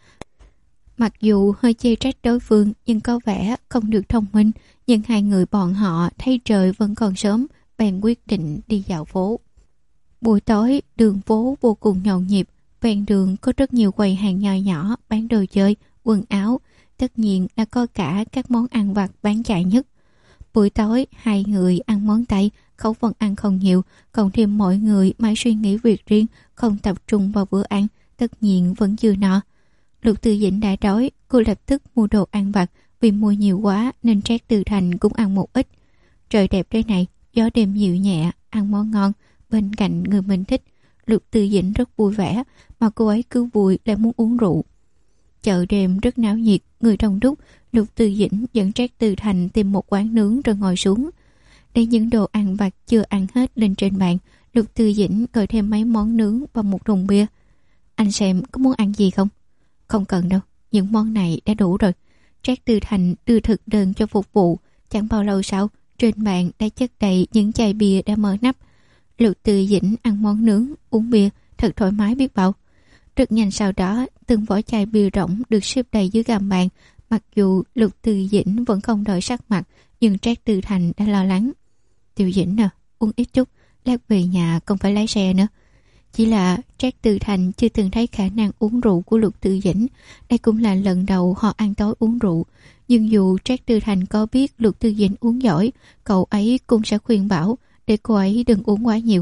Mặc dù hơi chê trách đối phương, nhưng có vẻ không được thông minh. Nhưng hai người bọn họ thấy trời vẫn còn sớm, bèn quyết định đi dạo phố. Buổi tối, đường phố vô cùng nhộn nhịp. Ven đường có rất nhiều quầy hàng nhỏ nhỏ bán đồ chơi, quần áo. Tất nhiên là có cả các món ăn vặt bán chạy nhất. Buổi tối, hai người ăn món Tây, khẩu phần ăn không nhiều, cộng thêm mỗi người mãi suy nghĩ việc riêng, không tập trung vào bữa ăn, tất nhiên vẫn chưa no. Lục Từ Dĩnh đã đói, cô lập tức mua đồ ăn vặt, vì mua nhiều quá nên Trác Từ Thành cũng ăn một ít. Trời đẹp thế này, gió đêm dịu nhẹ, ăn món ngon, bên cạnh người mình thích. Lục Từ Dĩnh rất vui vẻ, mà cô ấy cứ vui lại muốn uống rượu. Chợ đêm rất náo nhiệt, người đông đúc. Lục Từ Dĩnh dẫn Trác Từ Thành tìm một quán nướng rồi ngồi xuống. Để những đồ ăn vặt chưa ăn hết lên trên bàn, Lục Từ Dĩnh gọi thêm mấy món nướng và một thùng bia. "Anh xem có muốn ăn gì không?" "Không cần đâu, những món này đã đủ rồi." Trác Từ Thành đưa thực đơn cho phục vụ. Chẳng bao lâu sau, trên bàn đã chất đầy những chai bia đã mở nắp. Lục Từ Dĩnh ăn món nướng, uống bia, thật thoải mái biết bao. Rất nhanh sau đó, từng vỏ chai bia rỗng được xếp đầy dưới gầm bàn. Mặc dù Lục Từ Dĩnh vẫn không đổi sắc mặt, nhưng Trác Từ Thành đã lo lắng. "Tiểu Dĩnh à, uống ít chút, lát về nhà không phải lái xe nữa." Chỉ là Trác Từ Thành chưa từng thấy khả năng uống rượu của Lục Từ Dĩnh. Đây cũng là lần đầu họ ăn tối uống rượu. Nhưng dù Trác Từ Thành có biết Lục Từ Dĩnh uống giỏi, cậu ấy cũng sẽ khuyên bảo để cô ấy đừng uống quá nhiều.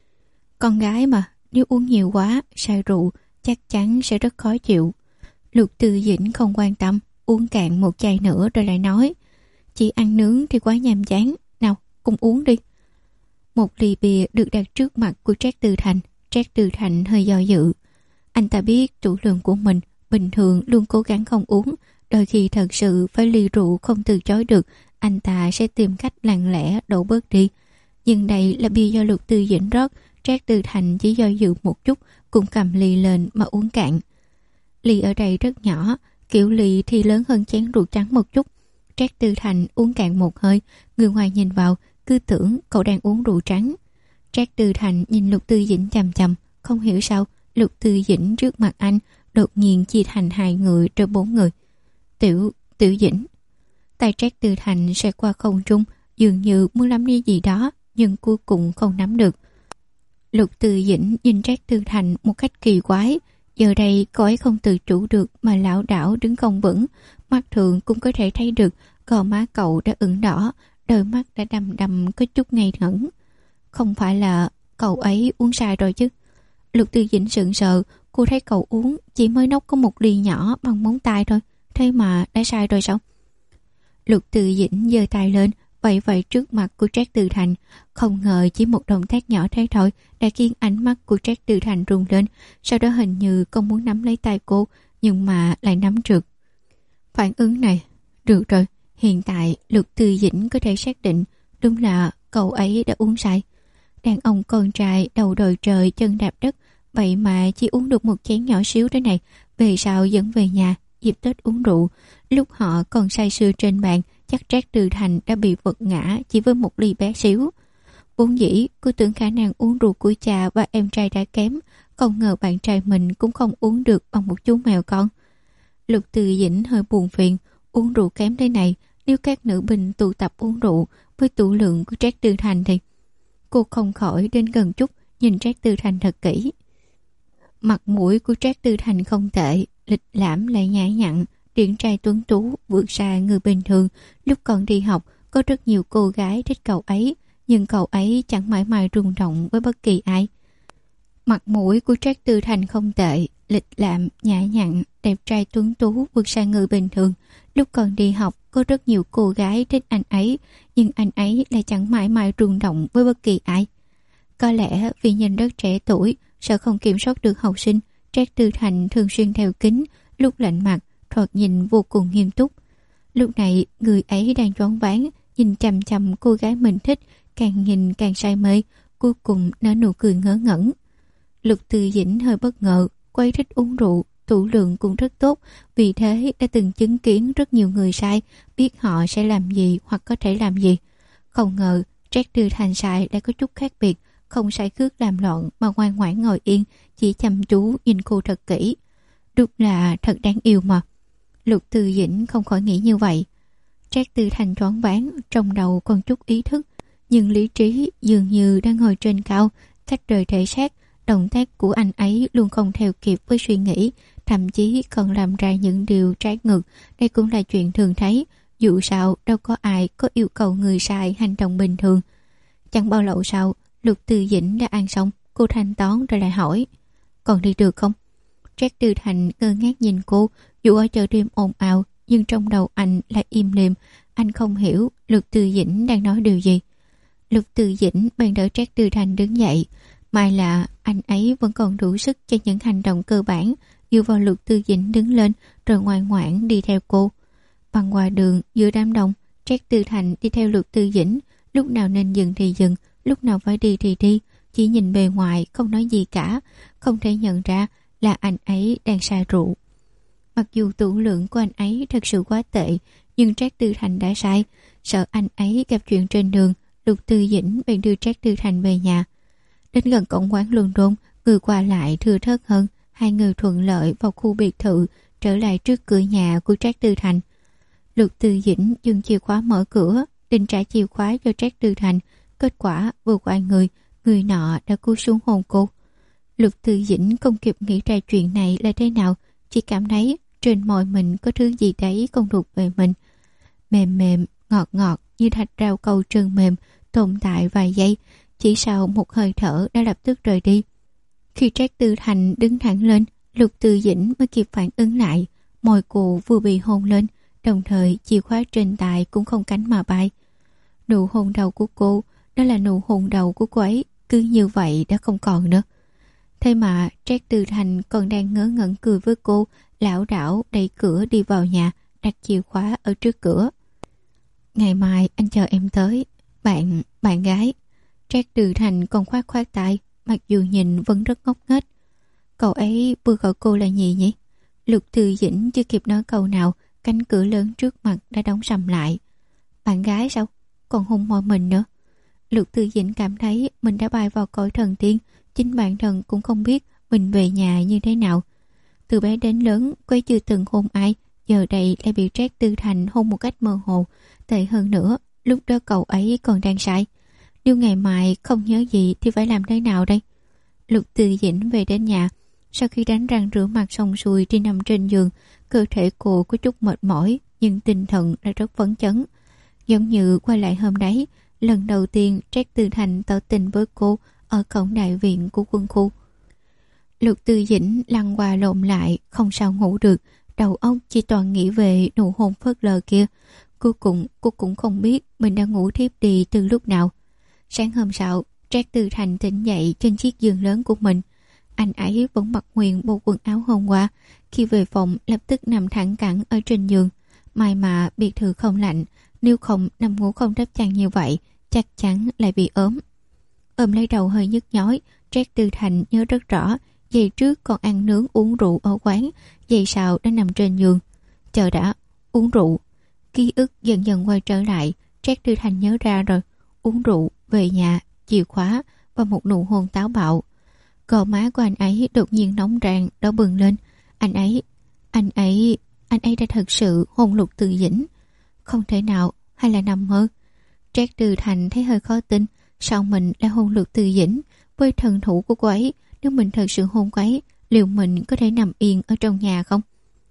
Con gái mà, nếu uống nhiều quá, say rượu, chắc chắn sẽ rất khó chịu. Lục Từ Dĩnh không quan tâm, uống cạn một chai nữa rồi lại nói: "Chỉ ăn nướng thì quá nhàm chán, nào cùng uống đi." Một ly bia được đặt trước mặt của Trác Từ Thành. Trác Từ Thành hơi do dự. Anh ta biết chủ lượng của mình, bình thường luôn cố gắng không uống, đôi khi thật sự phải ly rượu không từ chối được, anh ta sẽ tìm cách lặng lẽ đổ bớt đi. Nhưng đây là bia do Lục Từ Dĩnh rót, Trác Từ Thành chỉ do dự một chút, cũng cầm ly lên mà uống cạn. Ly ở đây rất nhỏ, kiểu ly thì lớn hơn chén rượu trắng một chút. Trác Từ Thành uống cạn một hơi, người ngoài nhìn vào cứ tưởng cậu đang uống rượu trắng. Trác Từ Thành nhìn Lục Từ Dĩnh chằm chằm, không hiểu sao Lục Từ Dĩnh trước mặt anh đột nhiên chia thành hai người rồi bốn người. Tiểu Dĩnh." Tay Trác Từ Thành sẽ qua không trung, dường như muốn nắm đi gì đó, nhưng cuối cùng không nắm được. Lục Từ Dĩnh nhìn Trác Từ Thành một cách kỳ quái. Giờ đây cô ấy không tự chủ được mà lảo đảo đứng không vững. Mắt thường cũng có thể thấy được gò má cậu đã ửng đỏ, đôi mắt đã đăm đăm có chút ngây ngẩn. Không phải là cậu ấy uống sai rồi chứ? Lục Từ Dĩnh sững sờ, cô thấy cậu uống chỉ mới nốc có một ly nhỏ bằng móng tay thôi, thế mà đã sai rồi sao? Lục Từ Dĩnh giơ tay lên, vẫy vẫy trước mặt của Trác Từ Thành. Không ngờ chỉ một động tác nhỏ thế thôi đã khiến ánh mắt của Trác Từ Thành rung lên. Sau đó hình như không muốn nắm lấy tay cô, nhưng mà lại nắm trượt. Phản ứng này, được rồi, Hiện tại Lục Tư Dĩnh có thể xác định đúng là cậu ấy đã uống say. Đàn ông con trai đầu đồi trời chân đạp đất, vậy mà chỉ uống được một chén nhỏ xíu thế này, về sau dẫn về nhà dịp Tết uống rượu. Lúc họ còn say sưa trên bàn, chắc Trác Tư Thành đã bị vật ngã chỉ với một ly bé xíu. Vốn dĩ cô tưởng khả năng uống rượu của cha và em trai đã kém, không ngờ bạn trai mình cũng không uống được bằng một chú mèo con. Lục Tư Dĩnh hơi buồn phiền, uống rượu kém thế này, nếu các nữ binh tụ tập uống rượu với tủ lượng của Trác Tư Thành thì... Cô không khỏi đến gần chút nhìn Trác Tư Thành thật kỹ. Mặt mũi của Trác Tư Thành không tệ, lịch lãm lại nhã nhặn, điển trai tuấn tú, vượt xa người bình thường. Lúc còn đi học có rất nhiều cô gái thích cậu ấy, nhưng cậu ấy chẳng mãi mãi rung động với bất kỳ ai. Mặt mũi của Trác Tư Thành không tệ, lịch lãm, nhã nhặn, đẹp trai tuấn tú, vượt xa người bình thường. Lúc còn đi học có rất nhiều cô gái thích anh ấy, nhưng anh ấy lại chẳng mãi mãi rung động với bất kỳ ai. Có lẽ vì nhìn rất trẻ tuổi, sợ không kiểm soát được học sinh, Trác Tư Thành thường xuyên đeo kính, lúc lạnh mặt, thoạt nhìn vô cùng nghiêm túc. Lúc này người ấy đang choáng váng, nhìn chằm chằm cô gái mình thích, càng nhìn càng say mê, cuối cùng nở nụ cười ngớ ngẩn. Lục Tư Dĩnh hơi bất ngờ, cô ấy thích uống rượu, tủ lượng cũng rất tốt, vì thế đã từng chứng kiến rất nhiều người sai, biết họ sẽ làm gì hoặc có thể làm gì. Không ngờ Trác Tư Thành sai đã có chút khác biệt, không sai khước làm loạn mà ngoan ngoãn ngồi yên, chỉ chăm chú nhìn cô thật kỹ. Đúng là thật đáng yêu mà. Lục Tư Dĩnh không khỏi nghĩ như vậy. Trác Tư Thành choáng váng, trong đầu còn chút ý thức, nhưng lý trí dường như đang ngồi trên cao, tách rời thể xác. Động tác của anh ấy luôn không theo kịp với suy nghĩ, thậm chí còn làm ra những điều trái ngược. Đây cũng là chuyện thường thấy, dù sao đâu có ai có yêu cầu người sai hành động bình thường. Chẳng bao lâu sau, Lục Tư Dĩnh đã ăn xong, cô thanh toán rồi lại hỏi: còn đi được không? Trác Tư Thành ngơ ngác nhìn cô, dù ở chợ đêm ồn ào, nhưng trong đầu anh lại im lìm. Anh không hiểu Lục Tư Dĩnh đang nói điều gì. Lục Tư Dĩnh bèn đỡ Trác Tư Thành đứng dậy. May là anh ấy vẫn còn đủ sức cho những hành động cơ bản, dựa vào Lục Tư Dĩnh đứng lên rồi ngoan ngoãn đi theo cô. Băng qua đường giữa đám đông, Trác Tư Thành đi theo Lục Tư Dĩnh, lúc nào nên dừng thì dừng, lúc nào phải đi thì đi, chỉ nhìn bề ngoài không nói gì cả, không thể nhận ra là anh ấy đang say rượu. Mặc dù tủ lượng của anh ấy thật sự quá tệ, nhưng Trác Tư Thành đã sai, sợ anh ấy gặp chuyện trên đường, Lục Tư Dĩnh bèn đưa Trác Tư Thành về nhà. Đến gần cổng quán London, người qua lại thưa thớt hơn, hai người thuận lợi vào khu biệt thự, trở lại trước cửa nhà của Trác Tư Thành. Lục Tư Dĩnh dùng chìa khóa mở cửa, định trả chìa khóa cho Trác Tư Thành, kết quả vừa quay người nọ đã cúi xuống hôn cô. Lục Tư Dĩnh không kịp nghĩ ra chuyện này là thế nào, chỉ cảm thấy trên môi mình có thứ gì đấy không thuộc về mình. Mềm mềm, ngọt ngọt như thạch rau câu trơn mềm, tồn tại vài giây, chỉ sau một hơi thở đã lập tức rời đi. Khi Trác Tư Thành đứng thẳng lên, Lục Tư Dĩnh mới kịp phản ứng lại, môi cô vừa bị hôn lên, đồng thời chìa khóa trên tay cũng không cánh mà bay. Nụ hôn đầu của cô, đó là nụ hôn đầu của cô ấy, cứ như vậy đã không còn nữa. Thế mà Trác Tư Thành còn đang ngớ ngẩn cười với cô, lảo đảo đẩy cửa đi vào nhà, đặt chìa khóa ở trước cửa. Ngày mai anh chờ em tới, bạn gái. Trác Tư Thành còn khoát khoát tay, mặc dù nhìn vẫn rất ngốc nghếch. Cậu ấy vừa gọi cô là gì nhỉ? Lục Tư Dĩnh chưa kịp nói câu nào, cánh cửa lớn trước mặt đã đóng sầm lại. Bạn gái sao? Còn hôn môi mình nữa. Lục Tư Dĩnh cảm thấy mình đã bay vào cõi thần tiên, chính bản thân cũng không biết mình về nhà như thế nào. Từ bé đến lớn, cô ấy chưa từng hôn ai, giờ đây lại bị Trác Tư Thành hôn một cách mơ hồ. Tệ hơn nữa, lúc đó cậu ấy còn đang say. Nếu ngày mai không nhớ gì thì phải làm thế nào đây? Lục Tư Dĩnh về đến nhà, sau khi đánh răng rửa mặt xong xuôi đi nằm trên giường, cơ thể cô có chút mệt mỏi, nhưng tinh thần đã rất phấn chấn. Giống như quay lại hôm đấy, lần đầu tiên Trác Tư Thành tỏ tình với cô ở cổng đại viện của quân khu. Lục Tư Dĩnh lăn qua lộn lại, không sao ngủ được, đầu óc chỉ toàn nghĩ về nụ hôn phớt lờ kia. Cuối cùng cô cũng không biết mình đã ngủ thiếp đi từ lúc nào. Sáng hôm sau, Trác Tư Thành tỉnh dậy trên chiếc giường lớn của mình. Anh ấy vẫn mặc nguyên bộ quần áo hôm qua. Khi về phòng lập tức nằm thẳng cẳng ở trên giường. May mà biệt thự không lạnh, nếu không nằm ngủ không đắp chăn như vậy chắc chắn lại bị ốm. Ôm lấy đầu hơi nhức nhói, Jack Tư Thành nhớ rất rõ, giây trước còn ăn nướng uống rượu ở quán, giây sau đã nằm trên giường. Chờ đã, uống rượu. Ký ức dần dần quay trở lại, Jack Tư Thành nhớ ra rồi. Uống rượu, về nhà, chìa khóa và một nụ hôn táo bạo. Gò má của anh ấy đột nhiên nóng rang, đỏ bừng lên. Anh ấy đã thật sự hôn Lục Từ Dĩnh. Không thể nào, hay là nằm mơ? Jack Tư Thành thấy hơi khó tin. Sao mình lại hôn Lục Từ Dĩnh? Với thần thủ của cô ấy, nếu mình thật sự hôn cô ấy, liệu mình có thể nằm yên ở trong nhà không?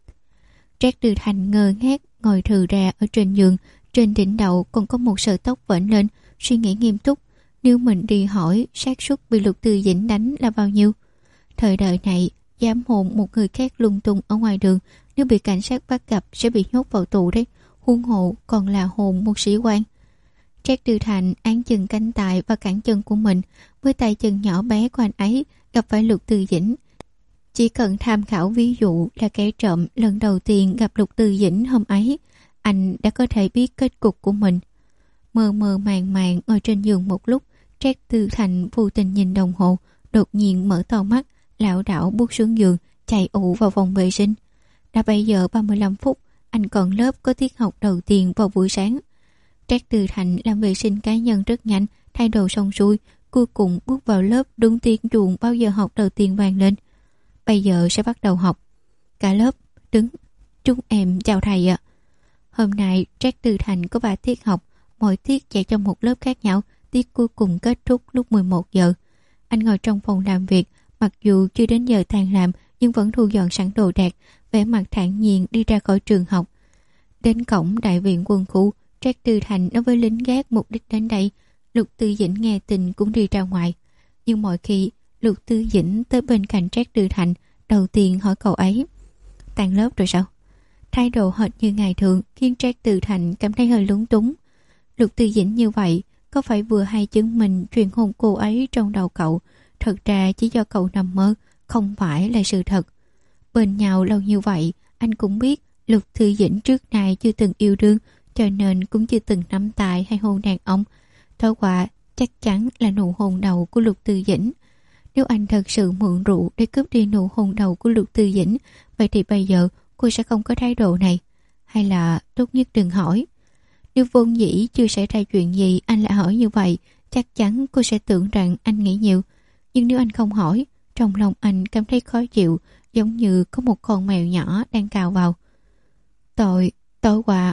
Jack Tư Thành ngơ ngác ngồi thừ ra ở trên giường. Trên đỉnh đầu còn có một sợi tóc vểnh lên. Suy nghĩ nghiêm túc, nếu mình đi hỏi xác suất bị Lục Từ Dĩnh đánh là bao nhiêu? Thời đời này dám hôn một người khác lung tung ở ngoài đường, nếu bị cảnh sát bắt gặp sẽ bị nhốt vào tù đấy. Huống hộ còn là hôn một sĩ quan. Jack Tư Thành án chừng cánh tay và cẳng chân của mình. Với tay chân nhỏ bé của anh ấy gặp phải Lục Từ Dĩnh, chỉ cần tham khảo ví dụ là kẻ trộm lần đầu tiên gặp Lục Từ Dĩnh hôm ấy, anh đã có thể biết kết cục của mình. Mơ mơ màng màng ngồi trên giường một lúc, Jack Tư Thành vô tình nhìn đồng hồ, đột nhiên mở to mắt, lảo đảo bước xuống giường, chạy ù vào phòng vệ sinh. Đã 7 giờ 35 phút, anh còn lớp có tiết học đầu tiên vào buổi sáng. Jack Tư Thành làm vệ sinh cá nhân rất nhanh, thay đồ xong xuôi, cuối cùng bước vào lớp đúng tiếng chuông bao giờ học đầu tiên vang lên. Bây giờ sẽ bắt đầu học. Cả lớp đứng. Chúng em chào thầy ạ. Hôm nay Jack Tư Thành có 3 tiết học, mỗi tiết dạy cho một lớp khác nhau. Tiết cuối cùng kết thúc lúc 11 giờ. Anh ngồi trong phòng làm việc, mặc dù chưa đến giờ tan làm nhưng vẫn thu dọn sẵn đồ đạc, vẻ mặt thản nhiên đi ra khỏi trường học. Đến cổng đại viện quân khu, Jack Tư Thành nói với lính gác mục đích đến đây. Lục Tư Dĩnh nghe tin cũng đi ra ngoài. Nhưng mọi khi Lục Tư Dĩnh tới bên cạnh Jack Tư Thành, đầu tiên hỏi cậu ấy: tan lớp rồi sao? Thái độ hệt như ngày thường khiến Jack Tư Thành cảm thấy hơi lúng túng. Lục Tư Dĩnh như vậy, có phải vừa hay chứng minh chuyện hôn cô ấy trong đầu cậu thật ra chỉ do cậu nằm mơ, không phải là sự thật? Bên nhau lâu như vậy, anh cũng biết Lục Tư Dĩnh trước nay chưa từng yêu đương, cho nên cũng chưa từng nắm tay hay hôn đàn ông. Tối qua chắc chắn là nụ hôn đầu của Lục Tư Dĩnh. Nếu anh thật sự mượn rượu để cướp đi nụ hôn đầu của Lục Tư Dĩnh, vậy thì bây giờ cô sẽ không có thái độ này. Hay là tốt nhất đừng hỏi. Nếu vốn dĩ chưa xảy ra chuyện gì anh lại hỏi như vậy, chắc chắn cô sẽ tưởng rằng anh nghĩ nhiều. Nhưng nếu anh không hỏi, trong lòng anh cảm thấy khó chịu, giống như có một con mèo nhỏ đang cào vào. Tối qua.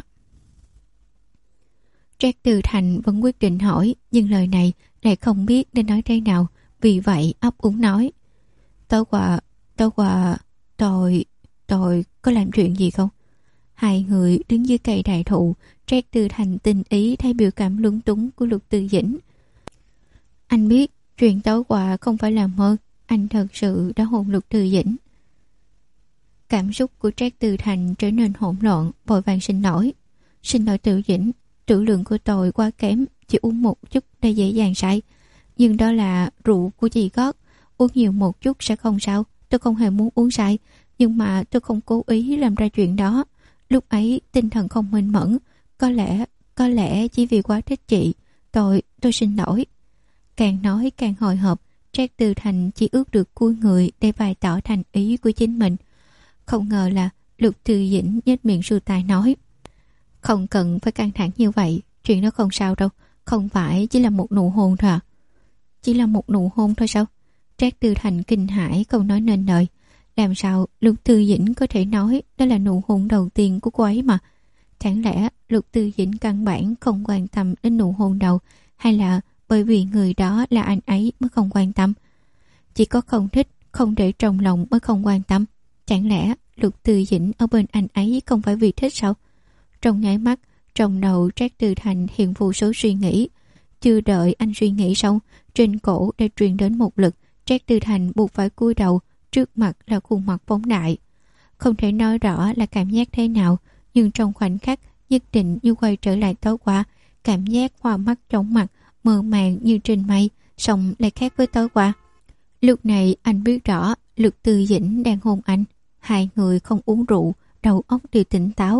Jack Tư Thành vẫn quyết định hỏi, nhưng lời này lại không biết nên nói thế nào, vì vậy ấp úng nói: Tối qua tôi có làm chuyện gì không? Hai người đứng dưới cây đại thụ, Jack Tư Thành tinh ý thấy biểu cảm lúng túng của Lục Tư Dĩnh. Anh biết chuyện tối qua không phải là mơ, anh thật sự đã hôn Lục Tư Dĩnh. Cảm xúc của Jack Tư Thành trở nên hỗn loạn, vội vàng xin lỗi. Xin lỗi Tư Dĩnh, trữ lượng của tôi quá kém, chỉ uống một chút để dễ dàng say. Nhưng đó là rượu của chị Gót, uống nhiều một chút sẽ không sao. Tôi không hề muốn uống say, nhưng mà tôi không cố ý làm ra chuyện đó. Lúc ấy tinh thần không minh mẫn, có lẽ chỉ vì quá thích chị. Tôi xin lỗi. Càng nói càng hồi hộp, Jack Tư Thành chỉ ước được cúi người để bày tỏ thành ý của chính mình. Không ngờ là Lục Tư Dĩnh nhếch miệng sưu tài nói: Không cần phải căng thẳng như vậy, chuyện đó không sao đâu. Không phải chỉ là một nụ hôn thôi à? Chỉ là một nụ hôn thôi sao? Jack Tư Thành kinh hãi không nói nên lời. Làm sao Lục Tư Dĩnh có thể nói đó là nụ hôn đầu tiên của cô ấy mà? Chẳng lẽ Lục Tư Dĩnh căn bản không quan tâm đến nụ hôn đầu, hay là bởi vì người đó là anh ấy mới không quan tâm? Chỉ có không thích, không để trong lòng mới không quan tâm. Chẳng lẽ Lục Tư Dĩnh ở bên anh ấy không phải vì thích sao? Trong nháy mắt, trong đầu Jack Tư Thành hiện vô số suy nghĩ. Chưa đợi anh suy nghĩ xong, trên cổ đã truyền đến một lực. Jack Tư Thành buộc phải cúi đầu, trước mặt là khuôn mặt phóng đại. Không thể nói rõ là cảm giác thế nào, nhưng trong khoảnh khắc nhất định như quay trở lại tối qua. Cảm giác hoa mắt chóng mặt, mơ màng như trên mây, song lại khác với tối qua. Lúc này anh biết rõ Lục Tư Dĩnh đang hôn anh. Hai người không uống rượu, đầu óc đều tỉnh táo,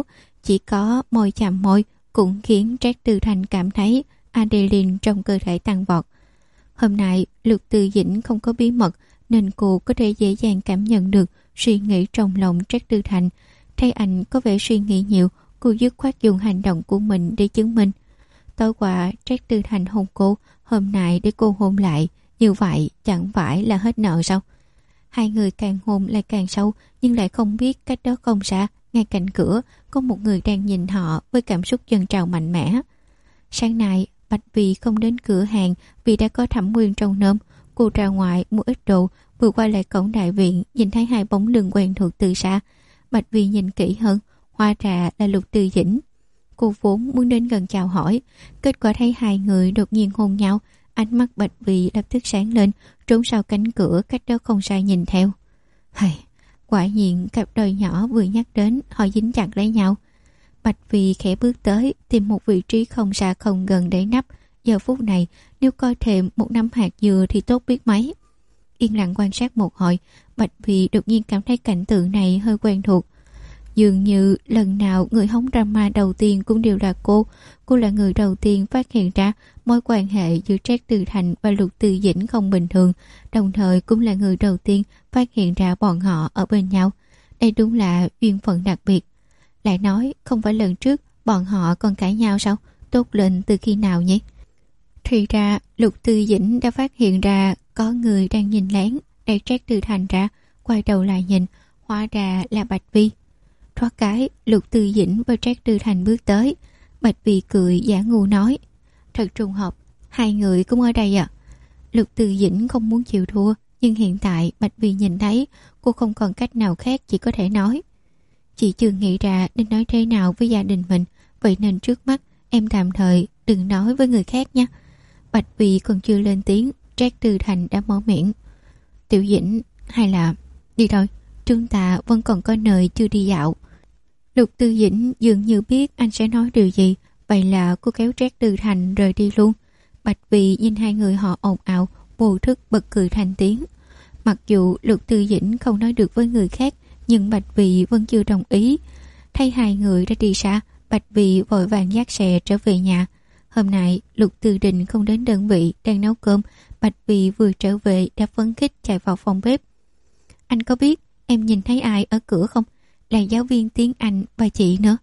chỉ có môi chạm môi cũng khiến Trác Tư Thành cảm thấy adrenaline trong cơ thể tăng vọt. Hôm nay Lục Từ Dĩnh không có bí mật nên cô có thể dễ dàng cảm nhận được suy nghĩ trong lòng Trác Tư Thành. Thấy anh có vẻ suy nghĩ nhiều, cô dứt khoát dùng hành động của mình để chứng minh. Tối qua Trác Tư Thành hôn cô, hôm nay để cô hôn lại, như vậy chẳng phải là hết nợ sao? Hai người càng hôn lại càng sâu, nhưng lại không biết cách đó không xa, ngay cạnh cửa có một người đang nhìn họ với cảm xúc dâng trào mạnh mẽ. Sáng nay Bạch Vì không đến cửa hàng vì đã có Thẩm Nguyên trong nôm. Cô ra ngoài mua ít đồ, vừa qua lại cổng đại viện, nhìn thấy hai bóng lưng quen thuộc từ xa. Bạch Vì nhìn kỹ hơn, hóa ra là Lục Từ Dĩnh. Cô vốn muốn đến gần chào hỏi, kết quả thấy hai người đột nhiên hôn nhau. Ánh mắt Bạch Vì lập tức sáng lên, trốn sau cánh cửa cách đó không xa nhìn theo. Hây, quả nhiên cặp đôi nhỏ vừa nhắc đến họ dính chặt lấy nhau. Bạch Vì khẽ bước tới, tìm một vị trí không xa không gần để nấp. Giờ phút này nếu coi thêm một nắm hạt dừa thì tốt biết mấy. Yên lặng quan sát một hồi, Bạch Vì đột nhiên cảm thấy cảnh tượng này hơi quen thuộc. Dường như lần nào người hóng drama đầu tiên cũng đều là cô. Cô là người đầu tiên phát hiện ra mối quan hệ giữa Trác Tư Thành và Lục Từ Dĩnh không bình thường, đồng thời cũng là người đầu tiên phát hiện ra bọn họ ở bên nhau. Đây đúng là duyên phận đặc biệt. Lại nói, không phải lần trước bọn họ còn cãi nhau sao? Tốt lên từ khi nào nhỉ? Thì ra Lục Từ Dĩnh đã phát hiện ra có người đang nhìn lén, đẩy Trác Tư Thành ra, quay đầu lại nhìn, hóa ra là Bạch Vi. Thoát cái, Lục Từ Dĩnh và Trác Tư Thành bước tới. Bạch Vi cười giả ngu nói, thật trùng hợp, hai người cũng ở đây à? Lục Từ Dĩnh không muốn chịu thua, nhưng hiện tại Bạch Vi nhìn thấy, cô không còn cách nào khác, chỉ có thể nói. Chị chưa nghĩ ra nên nói thế nào với gia đình mình, vậy nên trước mắt em tạm thời đừng nói với người khác nha. Bạch Vi còn chưa lên tiếng, Trác Tư Thành đã mở miệng. Tiểu Dĩnh, hay là đi thôi, chúng ta vẫn còn có nơi chưa đi dạo. Lục Từ Dĩnh dường như biết anh sẽ nói điều gì, vậy là cô kéo Trác Tư Thành rời đi luôn. Bạch Vi nhìn hai người họ ồn ào, vô thức bật cười thành tiếng. Mặc dù Lục Từ Dĩnh không nói được với người khác, nhưng Bạch Vi vẫn chưa đồng ý. Thấy hai người đã đi xa, Bạch Vi vội vàng dắt xe trở về nhà. Hôm nay Lục Từ Đình không đến đơn vị, đang nấu cơm. Bạch Vi vừa trở về đã phấn khích chạy vào phòng bếp. Anh có biết em nhìn thấy ai ở cửa không? Là giáo viên tiếng Anh và chị nữa.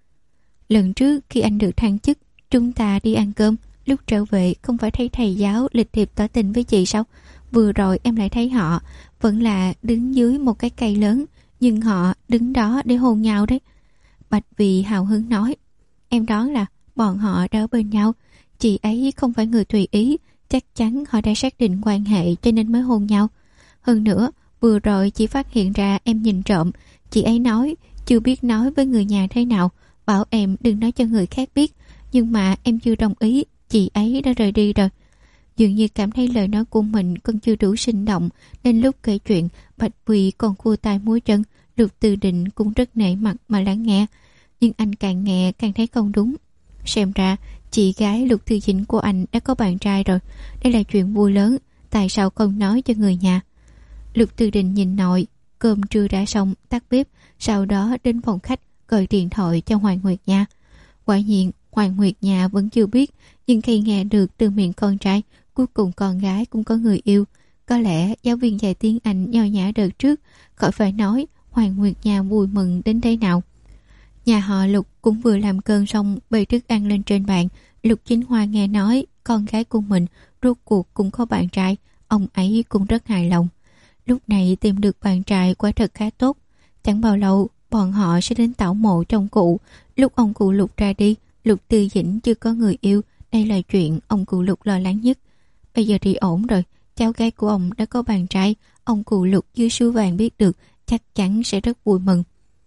Lần trước khi anh được thăng chức, chúng ta đi ăn cơm, lúc trở về không phải thấy thầy giáo lịch thiệp tỏ tình với chị sao? Vừa rồi em lại thấy họ vẫn là đứng dưới một cái cây lớn, nhưng họ đứng đó để hôn nhau đấy. Bạch Vi hào hứng nói, em đoán là bọn họ đã ở bên nhau. Chị ấy không phải người tùy ý, chắc chắn họ đã xác định quan hệ cho nên mới hôn nhau. Hơn nữa, vừa rồi chị phát hiện ra em nhìn trộm. Chị ấy nói chưa biết nói với người nhà thế nào, bảo em đừng nói cho người khác biết, nhưng mà em chưa đồng ý, chị ấy đã rời đi rồi. Dường như cảm thấy lời nói của mình còn chưa đủ sinh động, nên lúc kể chuyện Bạch Vi còn khua tay múa chân. Lục Từ Định cũng rất nể mặt mà lắng nghe, nhưng anh càng nghe càng thấy không đúng. Xem ra chị gái Lục Từ Dĩnh của anh đã có bạn trai rồi, đây là chuyện vui lớn, tại sao không nói cho người nhà? Lục Từ Định nhìn nội, cơm trưa đã xong, tắt bếp, sau đó đến phòng khách gọi điện thoại cho Hoàng Nguyệt Nha. Quả nhiên Hoàng Nguyệt Nha vẫn chưa biết, nhưng khi nghe được từ miệng con trai cuối cùng con gái cũng có người yêu, có lẽ giáo viên dạy tiếng Anh nho nhã đợt trước, khỏi phải nói Hoàng Nguyệt Nha vui mừng đến thế nào. Nhà họ Lục cũng vừa làm cơm xong, bày thức ăn lên trên bàn. Lục Chính Hoa nghe nói con gái của mình rốt cuộc cũng có bạn trai, ông ấy cũng rất hài lòng. Lúc này tìm được bạn trai quả thật khá tốt. Chẳng bao lâu bọn họ sẽ đến tảo mộ trong cụ. Lúc ông cụ Lục ra đi, Lục Từ Dĩnh chưa có người yêu, đây là chuyện ông cụ Lục lo lắng nhất. Bây giờ thì ổn rồi, cháu gái của ông đã có bạn trai, ông cụ Lục dưới suối vàng biết được chắc chắn sẽ rất vui mừng.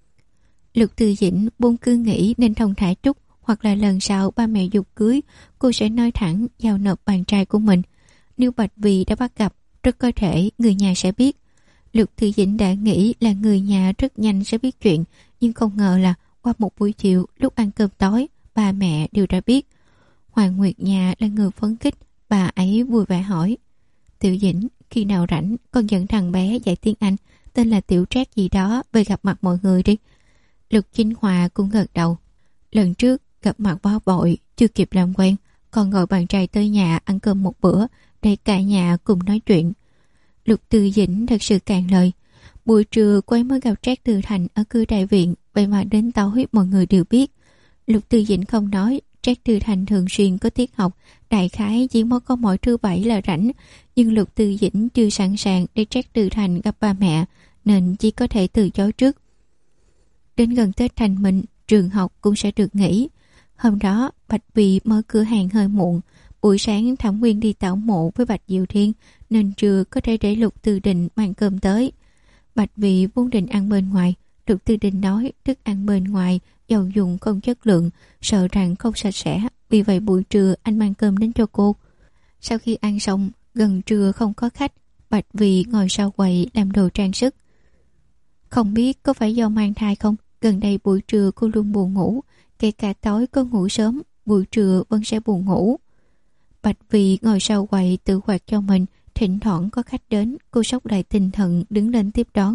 Lục Từ Dĩnh buông cứ nghĩ nên thông thả chút, hoặc là lần sau ba mẹ giục cưới, cô sẽ nói thẳng giao nộp bạn trai của mình. Nếu Bạch Vi đã bắt gặp, rất có thể người nhà sẽ biết. Lục Từ Dĩnh đã nghĩ là người nhà rất nhanh sẽ biết chuyện, nhưng không ngờ là qua một buổi chiều lúc ăn cơm tối, ba mẹ đều đã biết. Hoàng Nguyệt Nha là người phấn khích, bà ấy vui vẻ hỏi: Tiểu Dĩnh, khi nào rảnh con dẫn thằng bé dạy tiếng Anh tên là Tiểu Trác gì đó về gặp mặt mọi người đi. Lục Chính Hòa cũng gật đầu. Lần trước gặp mặt báo bội, chưa kịp làm quen, còn gọi bạn trai tới nhà ăn cơm một bữa để cả nhà cùng nói chuyện. Lục Tư Dĩnh thật sự cạn lời. Buổi trưa cô ấy mới gặp Trác Tư Thành ở cửa đại viện, vậy mà đến tối mọi người đều biết. Lục Tư Dĩnh không nói, Trác Tư Thành thường xuyên có tiết học, đại khái chỉ mới có mỗi thứ bảy là rảnh, nhưng Lục Tư Dĩnh chưa sẵn sàng để Trác Tư Thành gặp ba mẹ, nên chỉ có thể từ chối trước. Đến gần Tết Thanh Minh, trường học cũng sẽ được nghỉ. Hôm đó, Bạch Vì mở cửa hàng hơi muộn. Buổi sáng Thẩm Nguyên đi tảo mộ với Bạch Diệu Thiên, nên trưa có thể để Lục Tư Đình mang cơm tới. Bạch Vì vốn định ăn bên ngoài. Lục Tư Đình nói thức ăn bên ngoài dầu dùng không chất lượng, sợ rằng không sạch sẽ, vì vậy buổi trưa anh mang cơm đến cho cô. Sau khi ăn xong, gần trưa không có khách, Bạch Vì ngồi sau quầy làm đồ trang sức. Không biết có phải do mang thai không, gần đây buổi trưa cô luôn buồn ngủ, kể cả tối có ngủ sớm, buổi trưa vẫn sẽ buồn ngủ. Bạch Vì ngồi sau quầy tự hoạt cho mình, thỉnh thoảng có khách đến, cô sốc lại tinh thần đứng lên tiếp đón.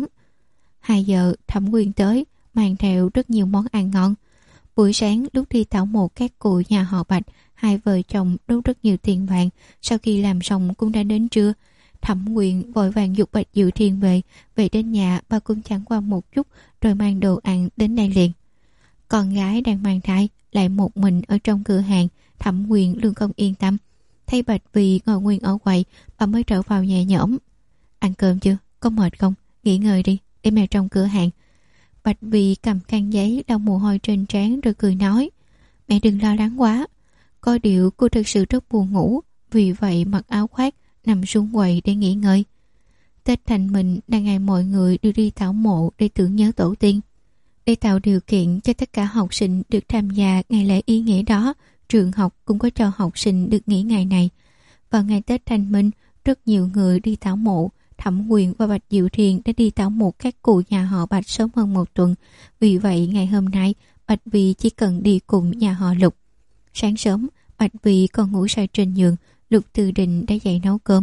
2 giờ Thẩm Nguyên tới, mang theo rất nhiều món ăn ngon. Buổi sáng lúc đi tảo mộ các cụ nhà họ Bạch, hai vợ chồng đốt rất nhiều tiền vàng, sau khi làm xong cũng đã đến trưa. Thẩm Nguyên vội vàng giục Bạch Diệu Thiên về đến nhà bà cũng chẳng qua một chút rồi mang đồ ăn đến đây liền. Con gái đang mang thai lại một mình ở trong cửa hàng, Thẩm Nguyên luôn không yên tâm. Thấy Bạch Vì ngồi nguyên ở quầy, bà mới trở vào nhẹ nhõm. Ăn cơm chưa? Có mệt không? Nghỉ ngơi đi, để mẹ trong cửa hàng. Bạch Vì cầm khăn giấy lau mồ hôi trên trán rồi cười nói, mẹ đừng lo lắng quá. Có điều cô thực sự rất buồn ngủ, vì vậy mặc áo khoác nằm xuống quầy để nghỉ ngơi. Tết Thanh Minh là ngày mọi người đưa đi tảo mộ để tưởng nhớ tổ tiên. Để tạo điều kiện cho tất cả học sinh được tham gia ngày lễ ý nghĩa đó, trường học cũng có cho học sinh được nghỉ ngày này. Vào ngày Tết Thanh Minh, rất nhiều người đi tảo mộ. Thẩm Quyền và Bạch Diệu Thiên đã đi tảo mộ các cụ nhà họ Bạch sớm hơn một tuần. Vì vậy ngày hôm nay, Bạch Vì chỉ cần đi cùng nhà họ Lục. Sáng sớm, Bạch Vì còn ngủ say trên giường, Lục Tư Đình đã dậy nấu cơm.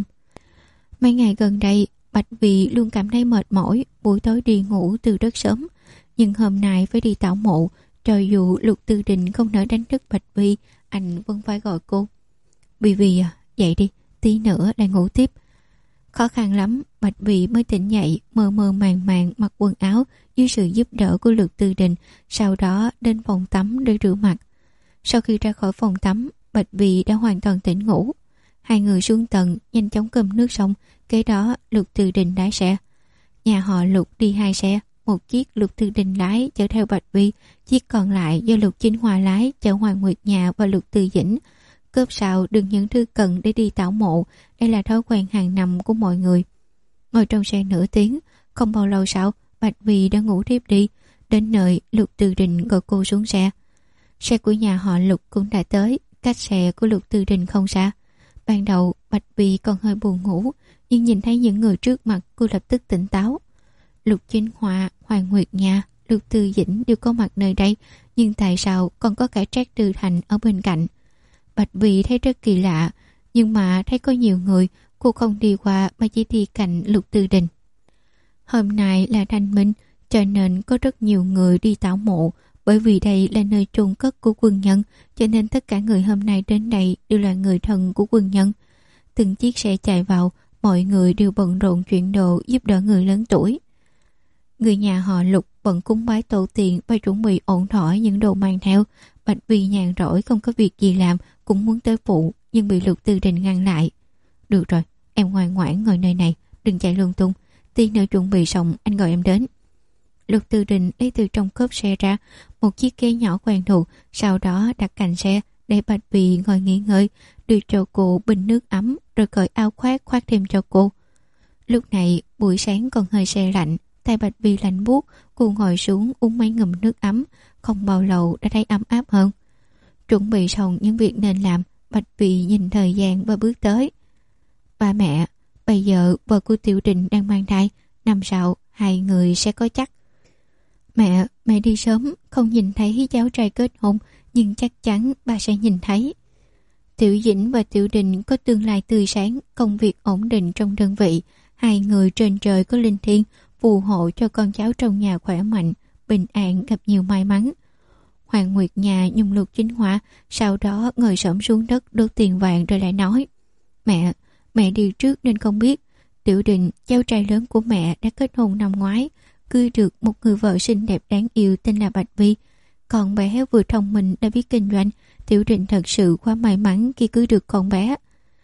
Mấy ngày gần đây, Bạch Vì luôn cảm thấy mệt mỏi, buổi tối đi ngủ từ rất sớm. Nhưng hôm nay phải đi tảo mộ, cho dù Lục Tư Đình không nỡ đánh thức Bạch Vi, anh vẫn phải gọi cô. Vì à, dậy đi, tí nữa lại ngủ tiếp. Khó khăn lắm, Bạch Vi mới tỉnh dậy, mơ mơ màng màng mặc quần áo dưới sự giúp đỡ của Lục Tư Đình, sau đó đến phòng tắm để rửa mặt. Sau khi ra khỏi phòng tắm, Bạch Vi đã hoàn toàn tỉnh ngủ. Hai người xuống tầng, nhanh chóng cầm nước xong, kế đó Lục Tư Đình lái xe. Nhà họ Lục đi 2 xe, một chiếc Lục Tư Đình lái chở theo Bạch Vi, chiếc còn lại do Lục Chính Hòa lái chở Hoàng Nguyệt Nhà và Lục Tư Dĩnh. Cốp sau đừng những thứ cần để đi tảo mộ, đây là thói quen hàng năm của mọi người. Ngồi trong xe nửa tiếng, không bao lâu sau, Bạch Vi đã ngủ thiếp đi. Đến nơi, Lục Tư Đình gọi cô xuống xe. Xe của nhà họ Lục cũng đã tới, cách xe của Lục Tư Đình không xa. Ban đầu, Bạch Vi còn hơi buồn ngủ, nhưng nhìn thấy những người trước mặt, cô lập tức tỉnh táo. Lục Chính Hòa, Hoàng Nguyệt Nhà, Lục Tư Dĩnh đều có mặt nơi đây, nhưng tại sao còn có cả Trác Tư Thành ở bên cạnh? Bạch Vi thấy rất kỳ lạ, nhưng mà thấy có nhiều người, cô không đi qua mà chỉ đi cạnh Lục Tư Đình. Hôm nay là Thanh Minh, cho nên có rất nhiều người đi tảo mộ, bởi vì đây là nơi chôn cất của quân nhân, cho nên tất cả người hôm nay đến đây đều là người thân của quân nhân. Từng chiếc xe chạy vào, mọi người đều bận rộn chuyện đồ giúp đỡ người lớn tuổi. Người nhà họ Lục bận cúng bái tổ tiên và chuẩn bị ổn thỏa những đồ mang theo. Bạch Vi nhàn rỗi không có việc gì làm, cũng muốn tới phụ, nhưng bị Lục Tư Đình ngăn lại. Được rồi, em ngoan ngoãn ngồi nơi này, đừng chạy lung tung. Tí nữa chuẩn bị xong anh gọi em đến. Lục Tư Đình lấy từ trong cốp xe ra một chiếc ghế nhỏ quen thuộc, sau đó đặt cạnh xe để Bạch Vi ngồi nghỉ ngơi, đưa cho cô bình nước ấm rồi cởi áo khoác khoác thêm cho cô. Lúc này buổi sáng còn hơi se lạnh, tay Bạch Vi lạnh buốt, cô ngồi xuống uống mấy ngụm nước ấm, không bao lâu đã thấy ấm áp hơn. Chuẩn bị xong những việc nên làm, Bạch Vi nhìn thời gian và bước tới. Ba mẹ, bây giờ vợ của Tiểu Đình đang mang thai, năm sau 2 người sẽ có chắc. Mẹ đi sớm, không nhìn thấy cháu trai kết hôn, nhưng chắc chắn bà sẽ nhìn thấy. Tiểu Dĩnh và Tiểu Đình có tương lai tươi sáng, công việc ổn định trong đơn vị. 2 người trên trời có linh thiêng, phù hộ cho con cháu trong nhà khỏe mạnh, bình an, gặp nhiều may mắn. Hoàng Nguyệt Nhà nhung lục chính hỏa, sau đó ngồi xổm xuống đất đốt tiền vàng rồi lại nói: Mẹ đi trước nên không biết. Tiểu Định, cháu trai lớn của mẹ, đã kết hôn năm ngoái, cưới được một người vợ xinh đẹp đáng yêu tên là Bạch Vi. Con bé vừa thông minh đã biết kinh doanh. Tiểu Định thật sự quá may mắn khi cưới được con bé.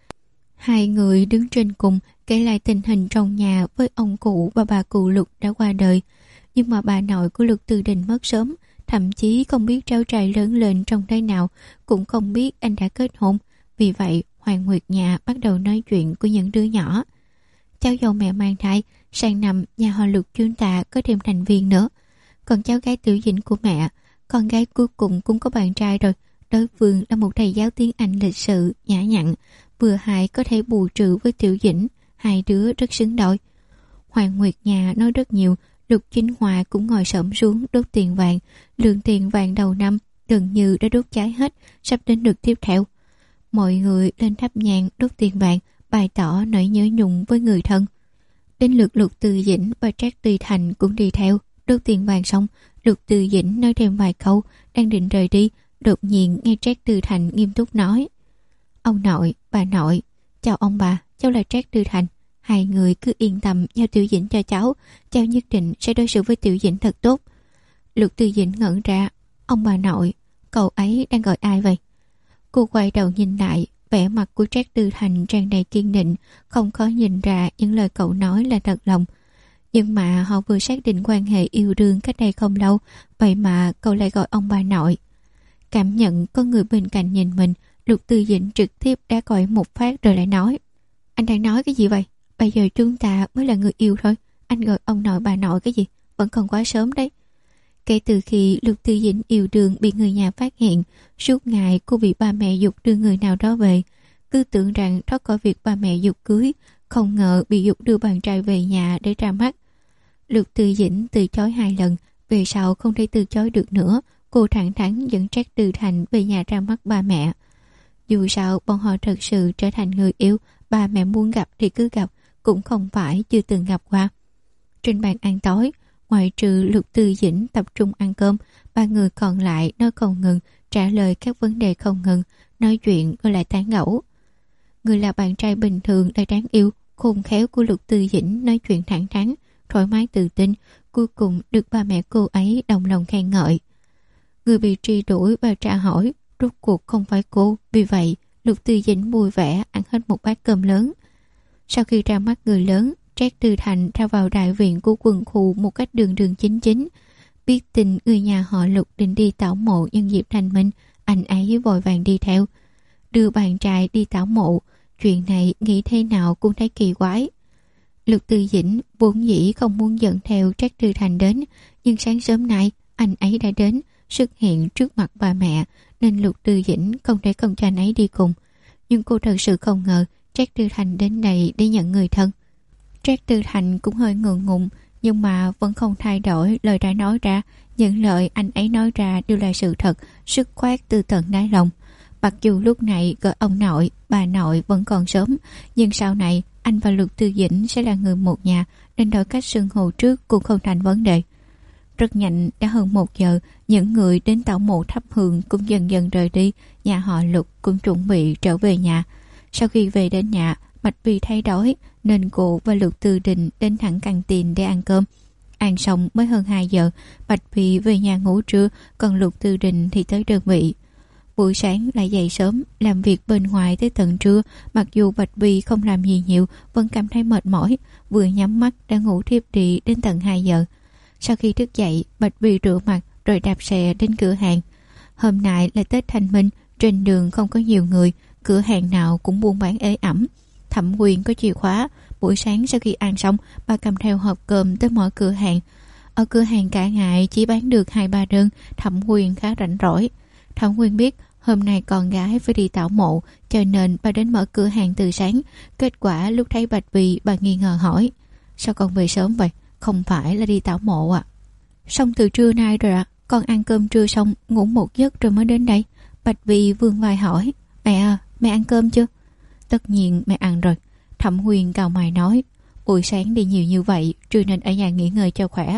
Hai người đứng trên cùng kể lại tình hình trong nhà với ông cụ và bà cụ Lục đã qua đời. Nhưng mà bà nội của Lục Tư Đình mất sớm, thậm chí không biết cháu trai lớn lên trong thế nào, cũng không biết anh đã kết hôn. Vì vậy Hoàng Nguyệt Nhà bắt đầu nói chuyện của những đứa nhỏ. Cháu dâu mẹ mang thai, sang năm nhà họ Lục chúng ta có thêm thành viên nữa. Còn cháu gái Tiểu Dĩnh của mẹ, con gái cuối cùng cũng có bạn trai rồi. Đối phương là một thầy giáo tiếng Anh lịch sự, nhã nhặn, vừa hài có thể bù trừ với Tiểu Dĩnh, hai đứa rất xứng đôi. Hoàng Nguyệt Nhà nói rất nhiều. Lục Chính Hòa cũng ngồi xổm xuống đốt tiền vàng. Lượng tiền vàng đầu năm gần như đã đốt cháy hết, sắp đến lượt tiếp theo. Mọi người lên thắp nhang đốt tiền vàng, bày tỏ nỗi nhớ nhung với người thân. Đến lượt Lục Từ Dĩnh và Trác Tùy Thành cũng đi theo. Đốt tiền vàng xong, Lục Từ Dĩnh nói thêm vài câu, đang định rời đi, đột nhiên nghe Trác Tùy Thành nghiêm túc nói: Ông nội, bà nội, chào ông bà, cháu là Trác Tùy Thành. Hai người cứ yên tâm giao Tiểu Dĩnh cho cháu nhất định sẽ đối xử với Tiểu Dĩnh thật tốt. Lục Từ Dĩnh ngẩn ra: Ông bà nội, cậu ấy đang gọi ai vậy? Cô quay đầu nhìn lại, vẻ mặt của Trác Tùy Thành tràn đầy kiên định, không khó nhìn ra những lời cậu nói là thật lòng. Nhưng mà họ vừa xác định quan hệ yêu đương cách đây không lâu, vậy mà cậu lại gọi ông bà nội. Cảm nhận có người bên cạnh nhìn mình, Lục Từ Dĩnh trực tiếp đã gọi một phát rồi lại nói: Anh đang nói cái gì vậy? Bây giờ chúng ta mới là người yêu thôi, anh gọi ông nội bà nội cái gì, vẫn còn quá sớm đấy. Kể từ khi Lục Tư Dĩnh yêu đương bị người nhà phát hiện, suốt ngày cô bị ba mẹ giục đưa người nào đó về, cứ tưởng rằng thoát khỏi việc ba mẹ giục cưới, không ngờ bị giục đưa bạn trai về nhà để ra mắt. Lục Tư Dĩnh từ chối 2 lần, về sau không thể từ chối được nữa, cô thẳng thắn dẫn Trác Từ Thành về nhà ra mắt ba mẹ. Dù sao bọn họ thật sự trở thành người yêu, ba mẹ muốn gặp thì cứ gặp, cũng không phải chưa từng gặp qua. Trên bàn ăn tối, ngoại trừ Lục Tư Dĩnh tập trung ăn cơm, ba người còn lại nói không ngừng, trả lời các vấn đề không ngừng, nói chuyện rồi lại tán gẫu. Người là bạn trai bình thường lại đáng yêu, khôn khéo của Lục Tư Dĩnh nói chuyện thẳng thắn, thoải mái tự tin, cuối cùng được ba mẹ cô ấy đồng lòng khen ngợi. Người bị truy đuổi và tra hỏi rốt cuộc không phải cô, vì vậy Lục Tư Dĩnh vui vẻ ăn hết một bát cơm lớn. Sau khi ra mắt người lớn, Trác Từ Thành ra vào đại viện của quân khu một cách đường đường chính chính. Biết tin người nhà họ Lục định đi tảo mộ nhân dịp thanh minh, anh ấy vội vàng đi theo. Đưa bạn trai đi tảo mộ, chuyện này nghĩ thế nào cũng thấy kỳ quái. Lục Tư Dĩnh vốn dĩ không muốn dẫn theo Trác Từ Thành đến, nhưng sáng sớm nay anh ấy đã đến, xuất hiện trước mặt ba mẹ, nên Lục Tư Dĩnh không thể không cho anh ấy đi cùng. Nhưng cô thật sự không ngờ Trác Từ Thành đến đây để nhận người thân. Trác Từ Thành cũng hơi ngượng ngùng, nhưng mà vẫn không thay đổi lời đã nói ra. Những lời anh ấy nói ra đều là sự thật, dứt khoát từ tận đáy lòng. Mặc dù lúc này gọi ông nội, bà nội vẫn còn sớm, nhưng sau này anh và Lục Tư Dĩnh sẽ là người một nhà, nên đổi cách xưng hô trước cũng không thành vấn đề. Rất nhanh, đã hơn 1 giờ, những người đến tảo mộ thắp hương cũng dần dần rời đi. Nhà họ Lục cũng chuẩn bị trở về nhà. Sau khi về đến nhà, Bạch Vi thấy đói nên cô và Lục Tư Đình đến thẳng căng tin để ăn cơm. Ăn xong mới hơn 2 giờ, Bạch Vi về nhà ngủ trưa, còn Lục Tư Đình thì tới đơn vị. Buổi sáng lại dậy sớm, làm việc bên ngoài tới tận trưa. Mặc dù Bạch Vi không làm gì nhiều, vẫn cảm thấy mệt mỏi, vừa nhắm mắt đã ngủ thiếp đi đến tận 2 giờ. Sau khi thức dậy, Bạch Vi rửa mặt rồi đạp xe đến cửa hàng. Hôm nay là Tết Thanh Minh, trên đường không có nhiều người, cửa hàng nào cũng buôn bán ế ẩm. Thẩm Quyền có chìa khóa, buổi sáng sau khi ăn xong, bà cầm theo hộp cơm tới mở cửa hàng. Ở cửa hàng cả ngày chỉ bán được 2-3 đơn, Thẩm Quyền khá rảnh rỗi. Thẩm Quyền biết hôm nay con gái phải đi tảo mộ, cho nên bà đến mở cửa hàng từ sáng. Kết quả lúc thấy Bạch Vi, bà nghi ngờ hỏi: Sao con về sớm vậy? Không phải là đi tảo mộ à? Xong từ trưa nay rồi ạ. Con ăn cơm trưa xong, ngủ một giấc rồi mới đến đây. Bạch Vi vươn vai hỏi: Mẹ à, mẹ ăn cơm chưa? Tất nhiên mẹ ăn rồi. Thẩm Huyền cau mày nói: Buổi sáng đi nhiều như vậy, trưa nên ở nhà nghỉ ngơi cho khỏe.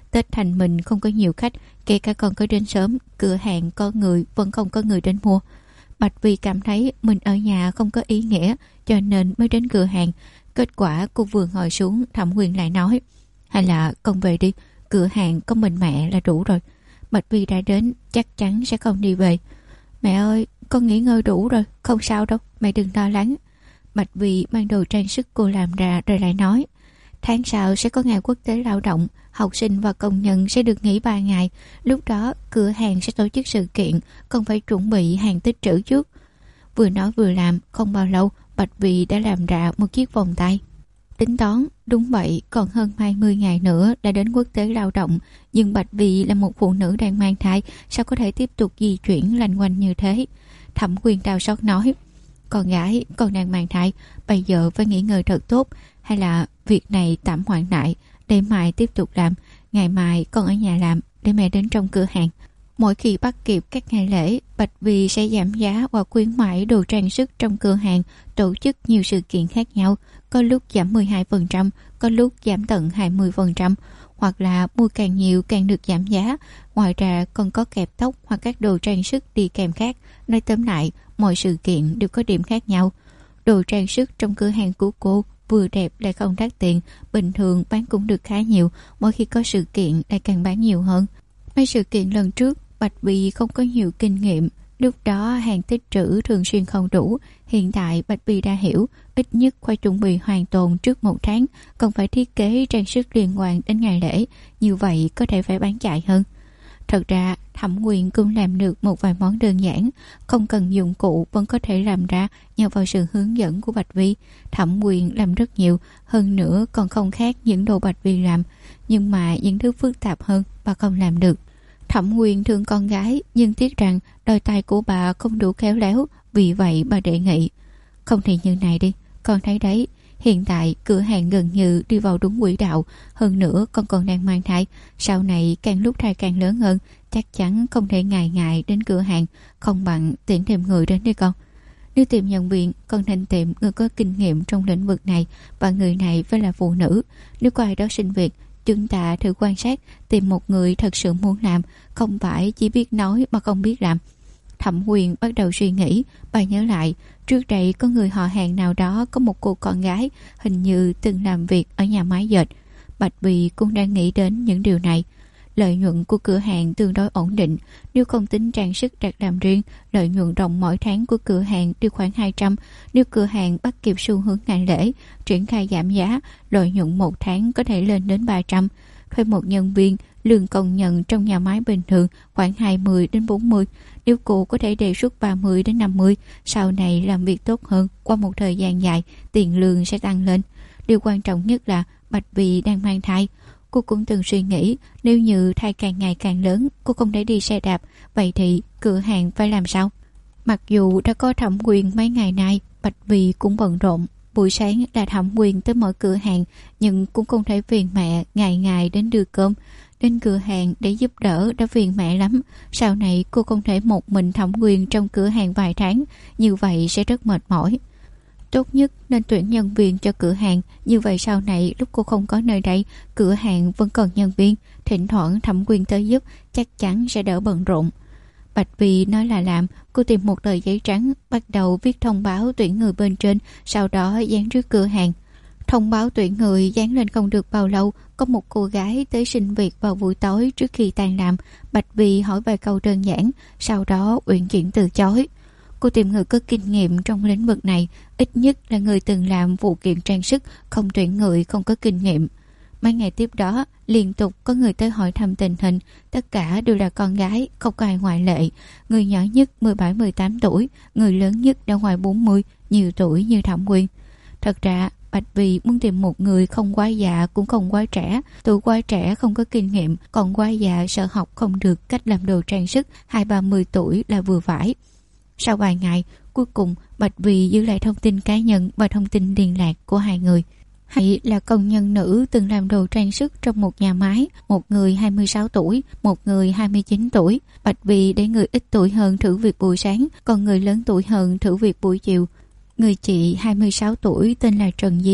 Tết Thanh Minh không có nhiều khách, kể cả còn có đến sớm, cửa hàng có người vẫn không có người đến mua. Bạch Vi cảm thấy mình ở nhà không có ý nghĩa, cho nên mới đến cửa hàng. Kết quả cô vừa ngồi xuống, Thẩm Quyền lại nói: hay là con về đi, cửa hàng có mình mẹ là đủ rồi. Bạch Vi đã đến, chắc chắn sẽ không đi về. Mẹ ơi, con nghỉ ngơi đủ rồi, không sao đâu, mẹ đừng lo lắng. Bạch Vi mang đồ trang sức cô làm ra rồi lại nói: tháng sau sẽ có ngày quốc tế lao động, học sinh và công nhân sẽ được nghỉ 3 ngày. Lúc đó cửa hàng sẽ tổ chức sự kiện, còn phải chuẩn bị hàng tích trữ trước. Vừa nói vừa làm, không bao lâu Bạch Vi đã làm ra một chiếc vòng tay. Tính toán đúng vậy, còn hơn 20 ngày nữa đã đến quốc tế lao động. Nhưng Bạch Vi là một phụ nữ đang mang thai, sao có thể tiếp tục di chuyển lanh quanh như thế? Thẩm Quyền đau xót nói: con gái, con đang mang thai, bây giờ phải nghỉ ngơi thật tốt. Hay là việc này tạm hoãn lại, để mai tiếp tục làm. Ngày mai con ở nhà làm, để mẹ đến trong cửa hàng. Mỗi khi bắt kịp các ngày lễ, Bạch Vi sẽ giảm giá và khuyến mãi đồ trang sức trong cửa hàng, tổ chức nhiều sự kiện khác nhau. Có lúc giảm 12%, có lúc giảm tận 20%, hoặc là mua càng nhiều càng được giảm giá. Ngoài ra còn có kẹp tóc hoặc các đồ trang sức đi kèm khác. Nói tóm lại, mọi sự kiện đều có điểm khác nhau. Đồ trang sức trong cửa hàng của cô vừa đẹp lại không đắt tiền, bình thường bán cũng được khá nhiều, mỗi khi có sự kiện lại càng bán nhiều hơn. Mấy sự kiện lần trước Bạch Vi không có nhiều kinh nghiệm, lúc đó hàng tích trữ thường xuyên không đủ. Hiện tại Bạch Vi đã hiểu, ít nhất phải chuẩn bị hoàn tồn trước 1 tháng, còn phải thiết kế trang sức liên quan đến ngày lễ, như vậy có thể phải bán chạy hơn. Thật ra Thẩm Quyền cũng làm được một vài món đơn giản, không cần dụng cụ vẫn có thể làm ra nhờ vào sự hướng dẫn của Bạch Vi. Thẩm Quyền làm rất nhiều, hơn nữa còn không khác những đồ Bạch Vi làm, nhưng mà những thứ phức tạp hơn bà không làm được. Thẩm Quyền thương con gái, nhưng tiếc rằng đôi tay của bà không đủ khéo léo, vì vậy bà đề nghị: không thì như này đi, con thấy đấy, hiện tại cửa hàng gần như đi vào đúng quỹ đạo, hơn nữa con còn đang mang thai, sau này càng lúc thai càng lớn hơn, chắc chắn không thể ngày ngày đến cửa hàng, không bằng tiện tìm người đến đi con. Nếu tìm nhân viên, con nên tìm người có kinh nghiệm trong lĩnh vực này, và người này phải là phụ nữ. Nếu có ai đó xin việc, chúng ta thử quan sát, tìm một người thật sự muốn làm, không phải chỉ biết nói mà không biết làm. Thẩm Quyền bắt đầu suy nghĩ, bà nhớ lại, trước đây có người họ hàng nào đó có một cô con gái, hình như từng làm việc ở nhà máy dệt. Bạch Vi cũng đang nghĩ đến những điều này. Lợi nhuận của cửa hàng tương đối ổn định, nếu không tính trang sức đặt làm riêng, lợi nhuận ròng mỗi tháng của cửa hàng đi khoảng 200. Nếu cửa hàng bắt kịp xu hướng ngày lễ, triển khai giảm giá, lợi nhuận 1 tháng có thể lên đến 300. Thuê một nhân viên, lương công nhân trong nhà máy bình thường khoảng 20 đến 40. Nếu cô có thể đề xuất 30 đến 50, sau này làm việc tốt hơn, qua một thời gian dài, tiền lương sẽ tăng lên. Điều quan trọng nhất là Bạch Vi đang mang thai. Cô cũng từng suy nghĩ, nếu như thai càng ngày càng lớn, cô không thể đi xe đạp, vậy thì cửa hàng phải làm sao? Mặc dù đã có Thẩm Quyền mấy ngày nay, Bạch Vi cũng bận rộn. Buổi sáng là Thẩm Quyền tới mở cửa hàng, nhưng cũng không thể phiền mẹ ngày ngày đến đưa cơm. Đến cửa hàng để giúp đỡ đã phiền mẹ lắm. Sau này cô không thể một mình Thẩm Quyền trong cửa hàng vài tháng, như vậy sẽ rất mệt mỏi. Tốt nhất nên tuyển nhân viên cho cửa hàng, như vậy sau này lúc cô không có nơi đây, cửa hàng vẫn còn nhân viên, thỉnh thoảng Thẩm Quyền tới giúp, chắc chắn sẽ đỡ bận rộn. Bạch Vi nói là làm, cô tìm một tờ giấy trắng, bắt đầu viết thông báo tuyển người bên trên, sau đó dán trước cửa hàng. Thông báo tuyển người dán lên không được bao lâu, có một cô gái tới xin việc vào buổi tối trước khi tan làm. Bạch Vi hỏi vài câu đơn giản, sau đó uyển chuyển từ chối. Cô tìm người có kinh nghiệm trong lĩnh vực này, ít nhất là người từng làm phụ kiện trang sức, không tuyển người không có kinh nghiệm. Mấy ngày tiếp đó, liên tục có người tới hỏi thăm tình hình, tất cả đều là con gái, không có ai ngoại lệ. Người nhỏ nhất 17-18 tuổi, người lớn nhất đã ngoài 40, nhiều tuổi như Thẩm Quyền. Thật ra, Bạch Vi muốn tìm một người không quá già cũng không quá trẻ, tuổi quá trẻ không có kinh nghiệm, còn quá già sợ học không được cách làm đồ trang sức, 20-30 tuổi là vừa phải. Sau vài ngày, cuối cùng Bạch Vi giữ lại thông tin cá nhân và thông tin liên lạc của hai người. Hay là công nhân nữ từng làm đồ trang sức trong một nhà máy, một người 26 tuổi, một người 29 tuổi. Bạch Vi để người ít tuổi hơn thử việc buổi sáng, còn người lớn tuổi hơn thử việc buổi chiều. Người chị 26 tuổi tên là Trần Di,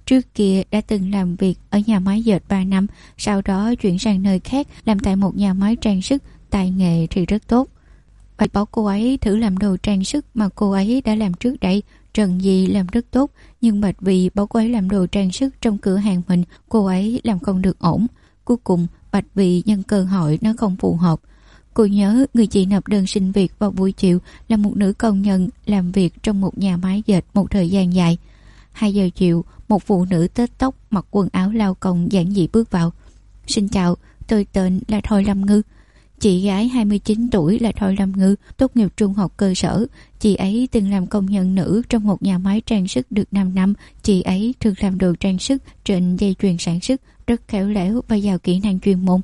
Trước kia đã từng làm việc ở nhà máy dệt 3 năm, sau đó chuyển sang nơi khác làm tại một nhà máy trang sức, tài nghệ thì rất tốt. Bạch bảo cô ấy thử làm đồ trang sức mà cô ấy đã làm trước đây. Trần Di làm rất tốt, nhưng Bạch Vì bảo cô ấy làm đồ trang sức trong cửa hàng mình, cô ấy làm không được ổn. Cuối cùng Bạch Vì nhân cơ hội nó không phù hợp. Cô nhớ người chị nộp đơn xin việc vào buổi chiều là một nữ công nhân làm việc trong một nhà máy dệt một thời gian dài. 2 giờ chiều, một phụ nữ tết tóc mặc quần áo lao công giản dị bước vào. Xin chào, tôi tên là Thôi Lâm Ngư. Chị gái 29 tuổi là Thôi Lâm Ngư, tốt nghiệp trung học cơ sở. Chị ấy từng làm công nhân nữ trong một nhà máy trang sức được 5 năm. Chị ấy thường làm đồ trang sức trên dây chuyền sản xuất, rất khéo léo và giàu kỹ năng chuyên môn.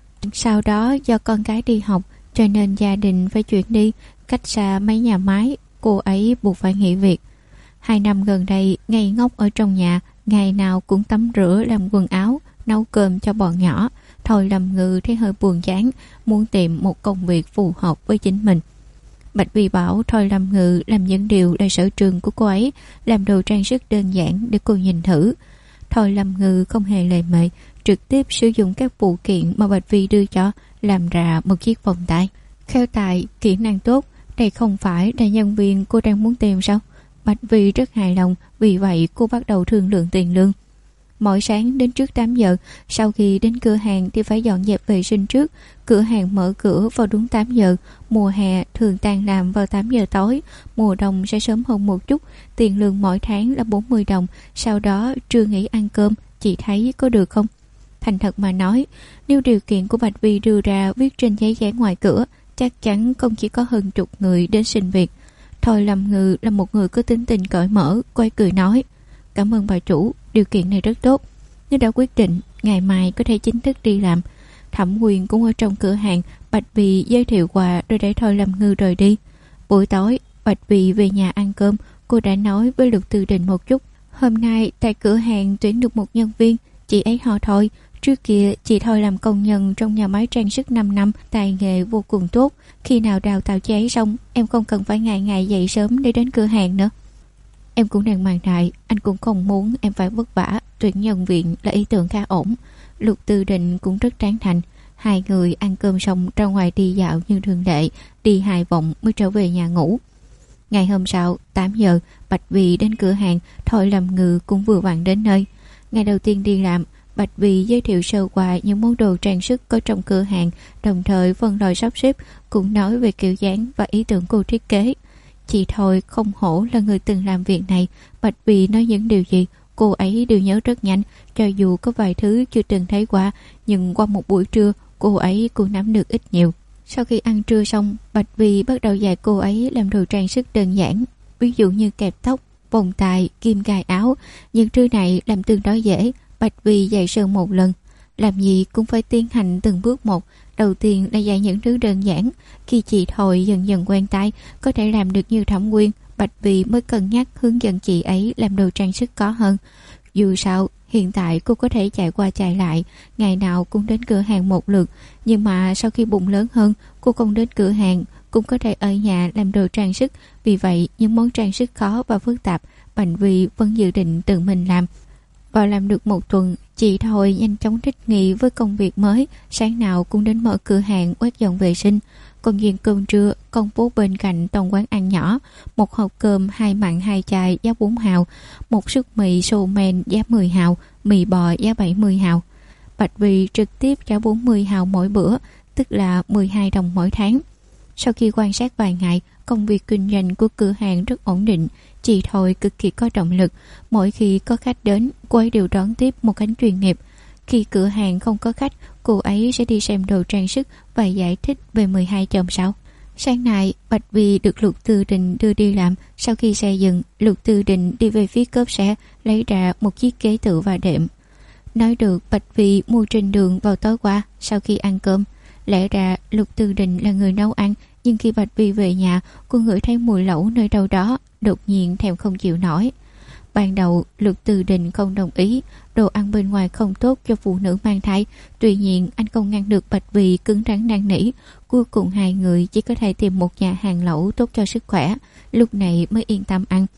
Sau đó do con cái đi học cho nên gia đình phải chuyển đi, cách xa mấy nhà máy, cô ấy buộc phải nghỉ việc. 2 năm gần đây ngây ngốc ở trong nhà, ngày nào cũng tắm rửa làm quần áo, nấu cơm cho bọn nhỏ. Thôi Lâm Ngư thấy hơi buồn chán, muốn tìm một công việc phù hợp với chính mình. Bạch Vi bảo Thôi Lâm Ngư làm những điều là sở trường của cô ấy, làm đồ trang sức đơn giản để cô nhìn thử. Thôi Lâm Ngư không hề lề mề, trực tiếp sử dụng các phụ kiện mà Bạch Vi đưa cho, làm ra một chiếc vòng tay. Khéo tài, kỹ năng tốt, đây không phải là nhân viên cô đang muốn tìm sao? Bạch Vi rất hài lòng, vì vậy cô bắt đầu thương lượng tiền lương. Mỗi sáng đến trước 8 giờ, sau khi đến cửa hàng thì phải dọn dẹp vệ sinh trước. Cửa hàng mở cửa vào đúng 8 giờ, mùa hè thường tan làm vào 8 giờ tối, mùa đông sẽ sớm hơn một chút. Tiền lương mỗi tháng là 40 đồng, sau đó trưa nghỉ ăn cơm, chị thấy có được không? Thành thật mà nói, nếu điều kiện của Bạch Vi đưa ra viết trên giấy dán ngoài cửa, chắc chắn không chỉ có hơn chục người đến xin việc. Thôi Lâm Ngư là một người có tính tình cởi mở, quay cười nói: Cảm ơn bà chủ, điều kiện này rất tốt. Nếu đã quyết định, ngày mai có thể chính thức đi làm. Thẩm Quyền cũng ở trong cửa hàng, Bạch Vi giới thiệu quà rồi để Thôi Lâm Ngư rời đi. Buổi tối, Bạch Vi về nhà ăn cơm, cô đã nói với Lục Tư Đình một chút. Hôm nay tại cửa hàng tuyển được một nhân viên, chị ấy họ Thôi. Trước kia chị Thôi làm công nhân trong nhà máy trang sức 5 năm, tài nghệ vô cùng tốt. Khi nào đào tạo chị ấy xong, em không cần phải ngày ngày dậy sớm để đến cửa hàng nữa. Em cũng đang mang thai, anh cũng không muốn em phải vất vả, tuyển nhân viên là ý tưởng khá ổn. Lục Tư Định cũng rất tán thành. Hai người ăn cơm xong ra ngoài đi dạo như thường lệ, đi 2 vòng mới trở về nhà ngủ. Ngày hôm sau, 8 giờ, Bạch Vi đến cửa hàng, Thôi Lâm Ngư cũng vừa vặn đến nơi. Ngày đầu tiên đi làm, Bạch Vi giới thiệu sơ qua những món đồ trang sức có trong cửa hàng, đồng thời phân loại sắp xếp, cũng nói về kiểu dáng và ý tưởng cô thiết kế. Chị Thôi không hổ là người từng làm việc này, Bạch Vi nói những điều gì cô ấy đều nhớ rất nhanh, cho dù có vài thứ chưa từng thấy qua, nhưng qua một buổi trưa cô ấy cũng nắm được ít nhiều. Sau khi ăn trưa xong, Bạch Vi bắt đầu dạy cô ấy làm đồ trang sức đơn giản, ví dụ như kẹp tóc, vòng tai, kim cài áo. Những thứ này làm tương đối dễ, Bạch Vi dạy sơ một lần. Làm gì cũng phải tiến hành từng bước một. Đầu tiên là dạy những thứ đơn giản. Khi chị Thôi dần dần quen tay, có thể làm được như Thẩm Quyên, Bạch Vi mới cân nhắc hướng dẫn chị ấy làm đồ trang sức có hơn. Dù sao, hiện tại cô có thể chạy qua chạy lại, ngày nào cũng đến cửa hàng một lượt. Nhưng mà sau khi bụng lớn hơn, cô không đến cửa hàng, cũng có thể ở nhà làm đồ trang sức. Vì vậy, những món trang sức khó và phức tạp, Bạch Vi vẫn dự định tự mình làm. Vào làm được 1 tuần, chị Thôi nhanh chóng thích nghi với công việc mới, sáng nào cũng đến mở cửa hàng quét dọn vệ sinh. Còn diện cơm trưa, con phố bên cạnh toàn quán ăn nhỏ, một hộp cơm 2 mặn 2 chai giá 4 hào, một suất mì sô men giá 10 hào, mì bò giá 70 hào. Bạch Vi trực tiếp trả 40 hào mỗi bữa, tức là 12 đồng mỗi tháng. Sau khi quan sát vài ngày, công việc kinh doanh của cửa hàng rất ổn định. Chị Thôi cực kỳ có động lực. Mỗi khi có khách đến, cô ấy đều đón tiếp một cách chuyên nghiệp. Khi cửa hàng không có khách, cô ấy sẽ đi xem đồ trang sức và giải thích về 12 chòm sao. Sáng nay, Bạch Vi được Lục Tư Đình đưa đi làm. Sau khi xe dừng, Lục Tư Đình đi về phía cốp xe, lấy ra một chiếc ghế tựa và đệm. Nói được Bạch Vi mua trên đường vào tối qua sau khi ăn cơm. Lẽ ra Lục Tư Đình là người nấu ăn, nhưng khi Bạch Vi về nhà, cô ngửi thấy mùi lẩu nơi đâu đó, đột nhiên thèm không chịu nổi. Ban đầu Lục Tư Đình không đồng ý, đồ ăn bên ngoài không tốt cho phụ nữ mang thai. Tuy nhiên anh không ngăn được Bạch Vi cứng rắn năn nỉ. Cuối cùng hai người chỉ có thể tìm một nhà hàng lẩu tốt cho sức khỏe, lúc này mới yên tâm ăn.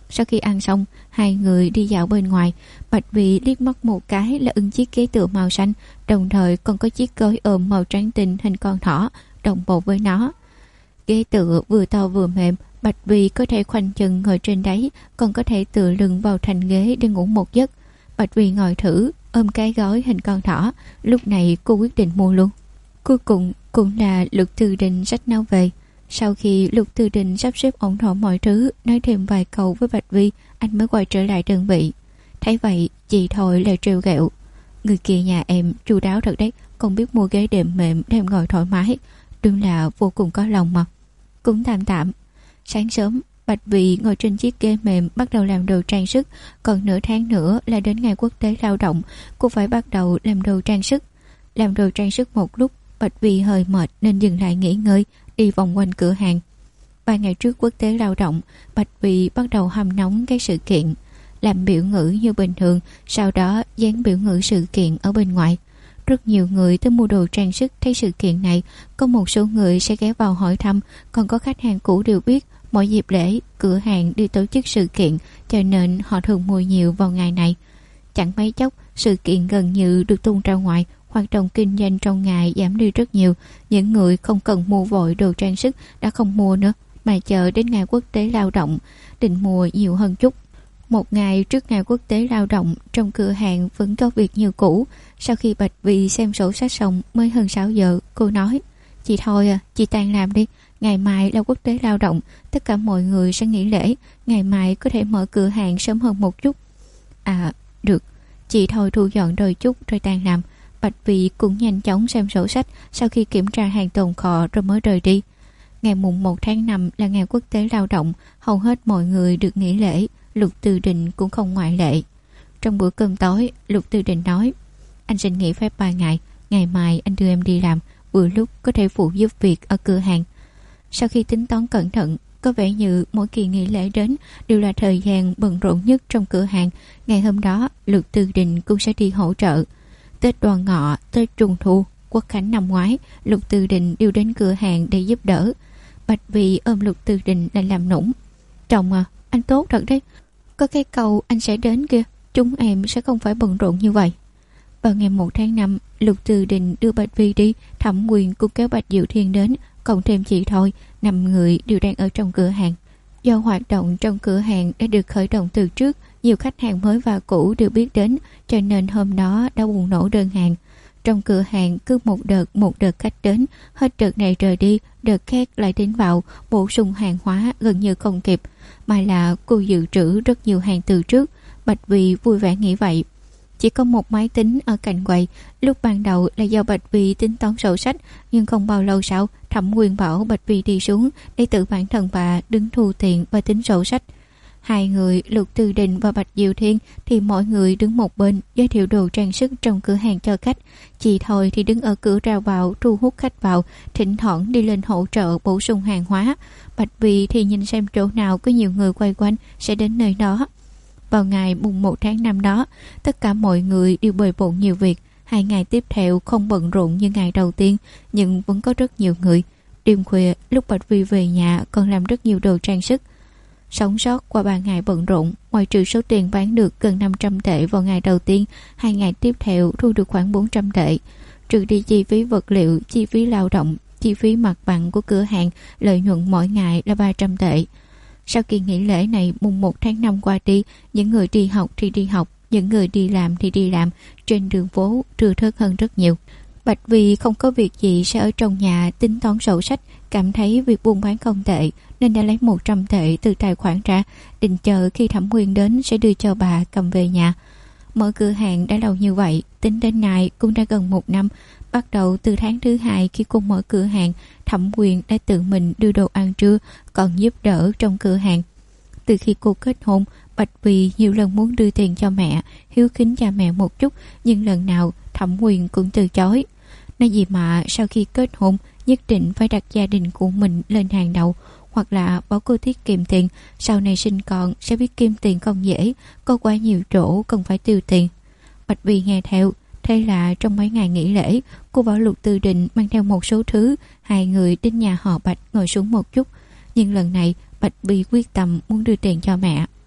Sau khi ăn xong, hai người đi dạo bên ngoài. Bạch Vi liếc mắt một cái là ưng chiếc ghế tựa màu xanh, đồng thời còn có chiếc gối ôm màu trắng tinh hình con thỏ đồng bộ với nó. Ghế tựa vừa to vừa mềm, Bạch Vi có thể khoanh chân ngồi trên đấy, còn có thể tựa lưng vào thành ghế để ngủ một giấc. Bạch Vi ngồi thử, ôm cái gối hình con thỏ. Lúc này cô quyết định mua luôn. Cuối cùng cũng là Lục Tư Đình xách nó về. Sau khi Lục Tư Đình sắp xếp ổn thỏa mọi thứ, nói thêm vài câu với Bạch Vi, anh mới quay trở lại đơn vị. Thấy vậy, chị Thôi lại trêu ghẹo: người kia nhà em chu đáo thật đấy, còn biết mua ghế đệm mềm để em ngồi thoải mái, đúng là vô cùng có lòng mà. Cũng tạm tạm. Sáng sớm, Bạch Vi ngồi trên chiếc ghế mềm bắt đầu làm đồ trang sức. Còn nửa tháng nữa là đến ngày quốc tế lao động, cô phải bắt đầu làm đồ trang sức. Làm đồ trang sức một lúc, Bạch Vi hơi mệt nên dừng lại nghỉ ngơi, đi vòng quanh cửa hàng. 3 ngày trước quốc tế lao động, Bạch Vi bắt đầu hâm nóng các sự kiện, làm biểu ngữ như bình thường, sau đó dán biểu ngữ sự kiện ở bên ngoài. Rất nhiều người tới mua đồ trang sức thấy sự kiện này, có một số người sẽ ghé vào hỏi thăm, còn có khách hàng cũ đều biết mỗi dịp lễ cửa hàng đều tổ chức sự kiện, cho nên họ thường mua nhiều vào ngày này. Chẳng mấy chốc, sự kiện gần như được tung ra ngoài, hoạt động kinh doanh trong ngày giảm đi rất nhiều. Những người không cần mua vội đồ trang sức đã không mua nữa, mà chờ đến ngày quốc tế lao động định mua nhiều hơn chút. Một ngày trước ngày quốc tế lao động, trong cửa hàng vẫn có việc như cũ. Sau khi Bạch Vi xem sổ sách xong mới hơn 6 giờ, cô nói: chị Thôi à, chị tan làm đi, ngày mai là quốc tế lao động, tất cả mọi người sẽ nghỉ lễ, ngày mai có thể mở cửa hàng sớm hơn một chút. À, được. Chị Thôi thu dọn đôi chút rồi tan làm. Bạch Vi cũng nhanh chóng xem sổ sách, sau khi kiểm tra hàng tồn kho rồi mới rời đi. Ngày mùng 1 tháng 5 là ngày quốc tế lao động, hầu hết mọi người được nghỉ lễ, Lục Tư Đình cũng không ngoại lệ. Trong bữa cơm tối, Lục Tư Đình nói: anh xin nghỉ phép 3 ngày, ngày mai anh đưa em đi làm, vừa lúc có thể phụ giúp việc ở cửa hàng. Sau khi tính toán cẩn thận, có vẻ như mỗi kỳ nghỉ lễ đến đều là thời gian bận rộn nhất trong cửa hàng. Ngày hôm đó, Lục Tư Đình cũng sẽ đi hỗ trợ. Tết Đoan Ngọ, Tết Trung Thu, Quốc khánh năm ngoái, Lục Tư Đình đều đến cửa hàng để giúp đỡ. Bạch Vi ôm Lục Tư Đình lại làm nũng: chồng à, anh tốt thật đấy, có cái câu anh sẽ đến kia, chúng em sẽ không phải bận rộn như vậy. Vào ngày 1 tháng 5, Lục Tư Đình đưa Bạch Vi đi, Thẩm Quyền cũng kéo Bạch Diệu Thiên đến, cộng thêm chị Thôi, 5 người đều đang ở trong cửa hàng. Do hoạt động trong cửa hàng đã được khởi động từ trước, nhiều khách hàng mới và cũ đều biết đến, cho nên hôm đó đã bùng nổ đơn hàng. Trong cửa hàng cứ một đợt khách đến, hết đợt này rời đi, đợt khác lại đến vào, bổ sung hàng hóa gần như không kịp. Mà là cô dự trữ rất nhiều hàng từ trước. Bạch Vi vui vẻ nghĩ vậy. Chỉ có một máy tính ở cạnh quầy. Lúc ban đầu là do Bạch Vi tính toán sổ sách, nhưng không bao lâu sau, Thẩm Quyền bảo Bạch Vi đi xuống để tự bản thân bà đứng thu tiền và tính sổ sách. Hai người, Lục Tư Đình và Bạch Diệu Thiên, thì mỗi người đứng một bên giới thiệu đồ trang sức trong cửa hàng cho khách. Chị Thôi thì đứng ở cửa ra vào thu hút khách vào, thỉnh thoảng đi lên hỗ trợ bổ sung hàng hóa. Bạch Vi thì nhìn xem chỗ nào có nhiều người quay quanh sẽ đến nơi đó. Vào ngày mùng 1 tháng 5 đó, tất cả mọi người đều bề bộn nhiều việc. 2 ngày tiếp theo không bận rộn như ngày đầu tiên, nhưng vẫn có rất nhiều người. Đêm khuya, lúc Bạch Vi về nhà còn làm rất nhiều đồ trang sức. Sống sót qua 3 ngày bận rộn, ngoài trừ số tiền bán được gần 500 tệ vào ngày đầu tiên, 2 ngày tiếp theo thu được khoảng 400 tệ. Trừ đi chi phí vật liệu, chi phí lao động, chi phí mặt bằng của cửa hàng, lợi nhuận mỗi ngày là 300 tệ. Sau kỳ nghỉ lễ này, mùng 1 tháng 5 qua đi, những người đi học thì đi học, những người đi làm thì đi làm, trên đường phố thưa thớt hơn rất nhiều. Bạch Vi không có việc gì sẽ ở trong nhà tính toán sổ sách, cảm thấy việc buôn bán không tệ nên đã lấy 100 tệ từ tài khoản ra, định chờ khi Thẩm Quyền đến sẽ đưa cho bà cầm về nhà. Mở cửa hàng đã lâu như vậy, tính đến nay cũng đã gần 1 năm. Bắt đầu từ tháng thứ 2 khi cô mở cửa hàng, Thẩm Quyền đã tự mình đưa đồ ăn trưa, còn giúp đỡ trong cửa hàng. Từ khi cô kết hôn, Bạch Vi nhiều lần muốn đưa tiền cho mẹ, hiếu kính cha mẹ một chút, nhưng lần nào Thẩm Quyền cũng từ chối. Nói gì mà sau khi kết hôn nhất định phải đặt gia đình của mình lên hàng đầu, hoặc là bảo cô tiết kiệm tiền, sau này sinh con sẽ biết kiếm tiền không dễ, có quá nhiều chỗ cần phải tiêu tiền. Bạch Vi nghe theo. Thế là trong mấy ngày nghỉ lễ, cô bảo Lục Tư Đình mang theo một số thứ, 2 người đến nhà họ Bạch ngồi xuống một chút. Nhưng lần này Bạch Vi quyết tâm muốn đưa tiền cho mẹ.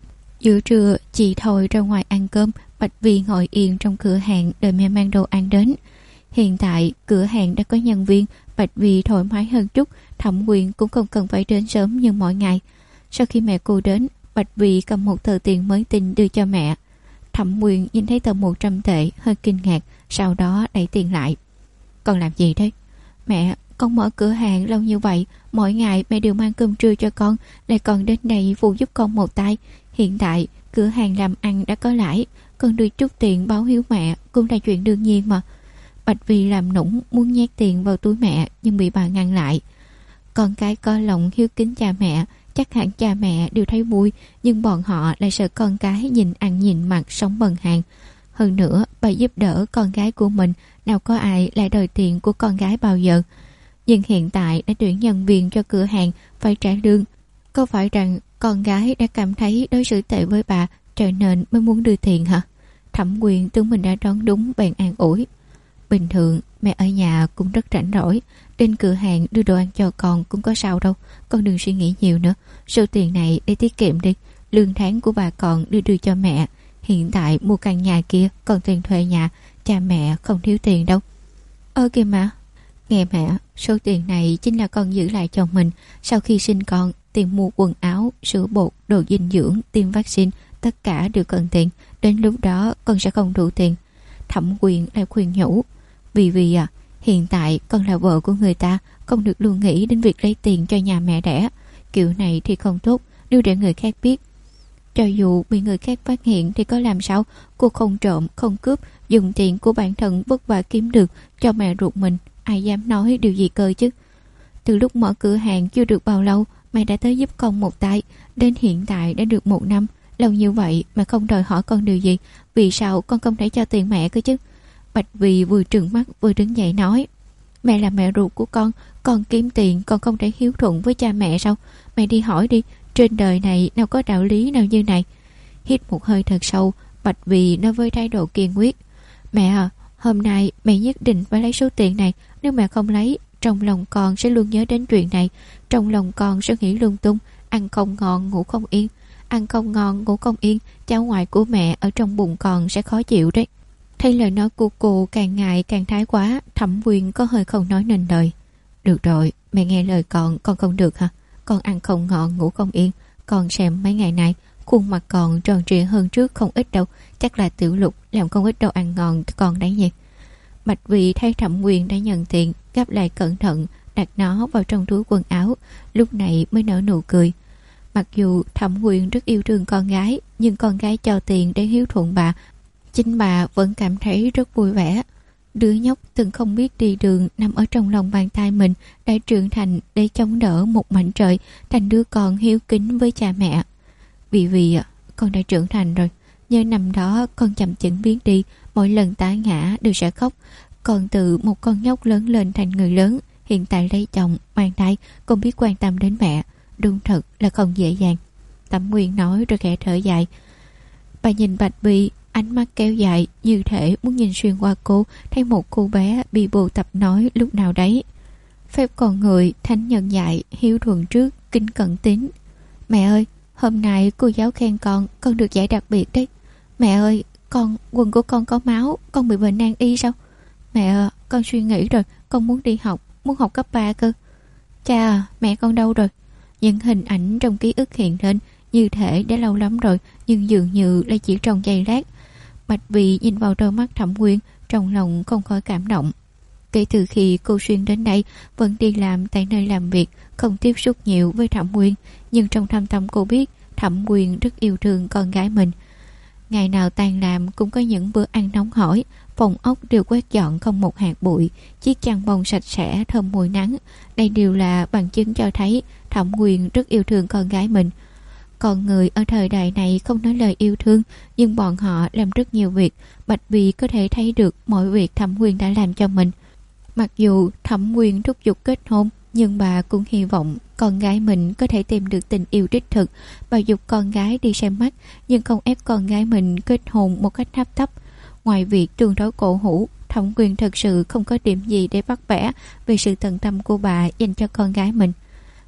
Giữa trưa, chị Thôi ra ngoài ăn cơm, Bạch Vi ngồi yên trong cửa hàng đợi mẹ mang đồ ăn đến. Hiện tại, cửa hàng đã có nhân viên, Bạch Vi thoải mái hơn chút, Thẩm Quyền cũng không cần phải đến sớm như mọi ngày. Sau khi mẹ cô đến, Bạch Vi cầm một tờ tiền mới tinh đưa cho mẹ. Thẩm Quyền nhìn thấy tờ 100 tệ, hơi kinh ngạc, sau đó đẩy tiền lại. Con làm gì đấy? Mẹ, con mở cửa hàng lâu như vậy, mỗi ngày mẹ đều mang cơm trưa cho con, lại còn đến đây phụ giúp con một tay. Hiện tại, cửa hàng làm ăn đã có lãi, con đưa chút tiền báo hiếu mẹ cũng là chuyện đương nhiên mà. Bạch Vi làm nũng muốn nhét tiền vào túi mẹ nhưng bị bà ngăn lại. Con cái có lòng hiếu kính cha mẹ, chắc hẳn cha mẹ đều thấy vui, nhưng bọn họ lại sợ con cái nhìn ăn nhìn mặc sống bần hàng. Hơn nữa, bà giúp đỡ con gái của mình, nào có ai lại đòi tiền của con gái bao giờ. Nhưng hiện tại đã tuyển nhân viên cho cửa hàng, phải trả lương. Có phải rằng con gái đã cảm thấy đối xử tệ với bà, cho nên mới muốn đưa tiền hả? Thẩm Quyền tưởng mình đã đoán đúng, bèn an ủi. Bình thường mẹ ở nhà cũng rất rảnh rỗi, đến cửa hàng đưa đồ ăn cho con cũng có sao đâu. Con đừng suy nghĩ nhiều nữa, số tiền này để tiết kiệm đi. Lương tháng của bà còn đưa cho mẹ. Hiện tại mua căn nhà kia còn tiền thuê nhà, cha mẹ không thiếu tiền đâu. Kìa mà. Nghe mẹ, số tiền này chính là con giữ lại cho mình. Sau khi sinh con, tiền mua quần áo, sữa bột, đồ dinh dưỡng, tiêm vaccine, tất cả đều cần tiền. Đến lúc đó con sẽ không đủ tiền. Thẩm Quyền lại khuyên nhủ. Vì hiện tại con là vợ của người ta, không được luôn nghĩ đến việc lấy tiền cho nhà mẹ đẻ. Kiểu này thì không tốt, nếu để người khác biết. Cho dù bị người khác phát hiện thì có làm sao? Cô không trộm, không cướp, dùng tiền của bản thân vất vả kiếm được cho mẹ ruột mình, ai dám nói điều gì cơ chứ. Từ lúc mở cửa hàng chưa được bao lâu, mẹ đã tới giúp con một tay. Đến hiện tại đã được 1 năm. Lâu như vậy mà không đòi hỏi con điều gì. Vì sao con không thể cho tiền mẹ cơ chứ? Bạch Vi vừa trừng mắt vừa đứng dậy nói. Mẹ là mẹ ruột của con kiếm tiền con không thể hiếu thuận với cha mẹ sao? Mẹ đi hỏi đi, trên đời này nào có đạo lý nào như này. Hít một hơi thật sâu, Bạch Vi nói với thái độ kiên quyết. Mẹ à, hôm nay mẹ nhất định phải lấy số tiền này. Nếu mẹ không lấy, trong lòng con sẽ luôn nhớ đến chuyện này. Trong lòng con sẽ nghĩ lung tung, ăn không ngon ngủ không yên. Ăn không ngon ngủ không yên, cháu ngoại của mẹ ở trong bụng con sẽ khó chịu đấy. Thấy lời nói của cô càng ngày càng thái quá, Thẩm Quyền có hơi không nói nên lời. Được rồi, mẹ nghe lời con không được hả? Con ăn không ngon ngủ không yên. Con xem mấy ngày nay khuôn mặt còn tròn trịa hơn trước không ít đâu. Chắc là Tiểu Lục làm không ít đồ ăn ngon con đấy nhỉ. Bạch Vi thấy Thẩm Quyền đã nhận tiền, gấp lại cẩn thận, đặt nó vào trong túi quần áo, lúc này mới nở nụ cười. Mặc dù Thẩm Quyền rất yêu thương con gái, nhưng con gái cho tiền để hiếu thuận bà, chính bà vẫn cảm thấy rất vui vẻ. Đứa nhóc từng không biết đi đường nằm ở trong lòng bàn tay mình đã trưởng thành để chống đỡ một mảnh trời, thành đứa con hiếu kính với cha mẹ. Vì con đã trưởng thành rồi. Nhớ năm đó con chậm chững biến đi, mỗi lần té ngã đều sẽ khóc. Còn từ một con nhóc lớn lên thành người lớn, hiện tại lấy chồng, mang thai, con biết quan tâm đến mẹ. Đúng thật là không dễ dàng. Thẩm Quyền nói rồi khẽ thở dài. Bà nhìn Bạch Vi, ánh mắt kéo dài như thể muốn nhìn xuyên qua cô, thấy một cô bé bị bồ tập nói lúc nào đấy. Phép con người, thánh nhân dạy, hiếu thuận trước, kính cẩn tín. Mẹ ơi, hôm nay cô giáo khen con được giải đặc biệt đấy. Mẹ ơi, quần của con có máu, con bị bệnh nan y sao? Mẹ ơi, con suy nghĩ rồi, con muốn đi học, muốn học cấp 3 cơ. Cha, mẹ con đâu rồi? Những hình ảnh trong ký ức hiện lên, như thể đã lâu lắm rồi, nhưng dường như là chỉ trong giây lát. Bạch Vi nhìn vào đôi mắt Thẩm Quyền, trong lòng không khỏi cảm động. Kể từ khi cô Xuyên đến đây, vẫn đi làm tại nơi làm việc, không tiếp xúc nhiều với Thẩm Quyền, nhưng trong thâm tâm cô biết Thẩm Quyền rất yêu thương con gái mình. Ngày nào tan làm cũng có những bữa ăn nóng hổi, phòng ốc đều quét dọn không một hạt bụi, chiếc chăn bông sạch sẽ thơm mùi nắng. Đây đều là bằng chứng cho thấy Thẩm Quyền rất yêu thương con gái mình. Con người ở thời đại này không nói lời yêu thương, nhưng bọn họ làm rất nhiều việc. Bạch Vi có thể thấy được mọi việc Thẩm Quyền đã làm cho mình. Mặc dù Thẩm Quyền thúc giục kết hôn, nhưng bà cũng hy vọng con gái mình có thể tìm được tình yêu đích thực. Bà giục con gái đi xem mắt, nhưng không ép con gái mình kết hôn một cách hấp tấp. Ngoài việc tương đối cổ hủ, Thẩm Quyền thật sự không có điểm gì để bắt bẻ về sự tận tâm của bà dành cho con gái mình.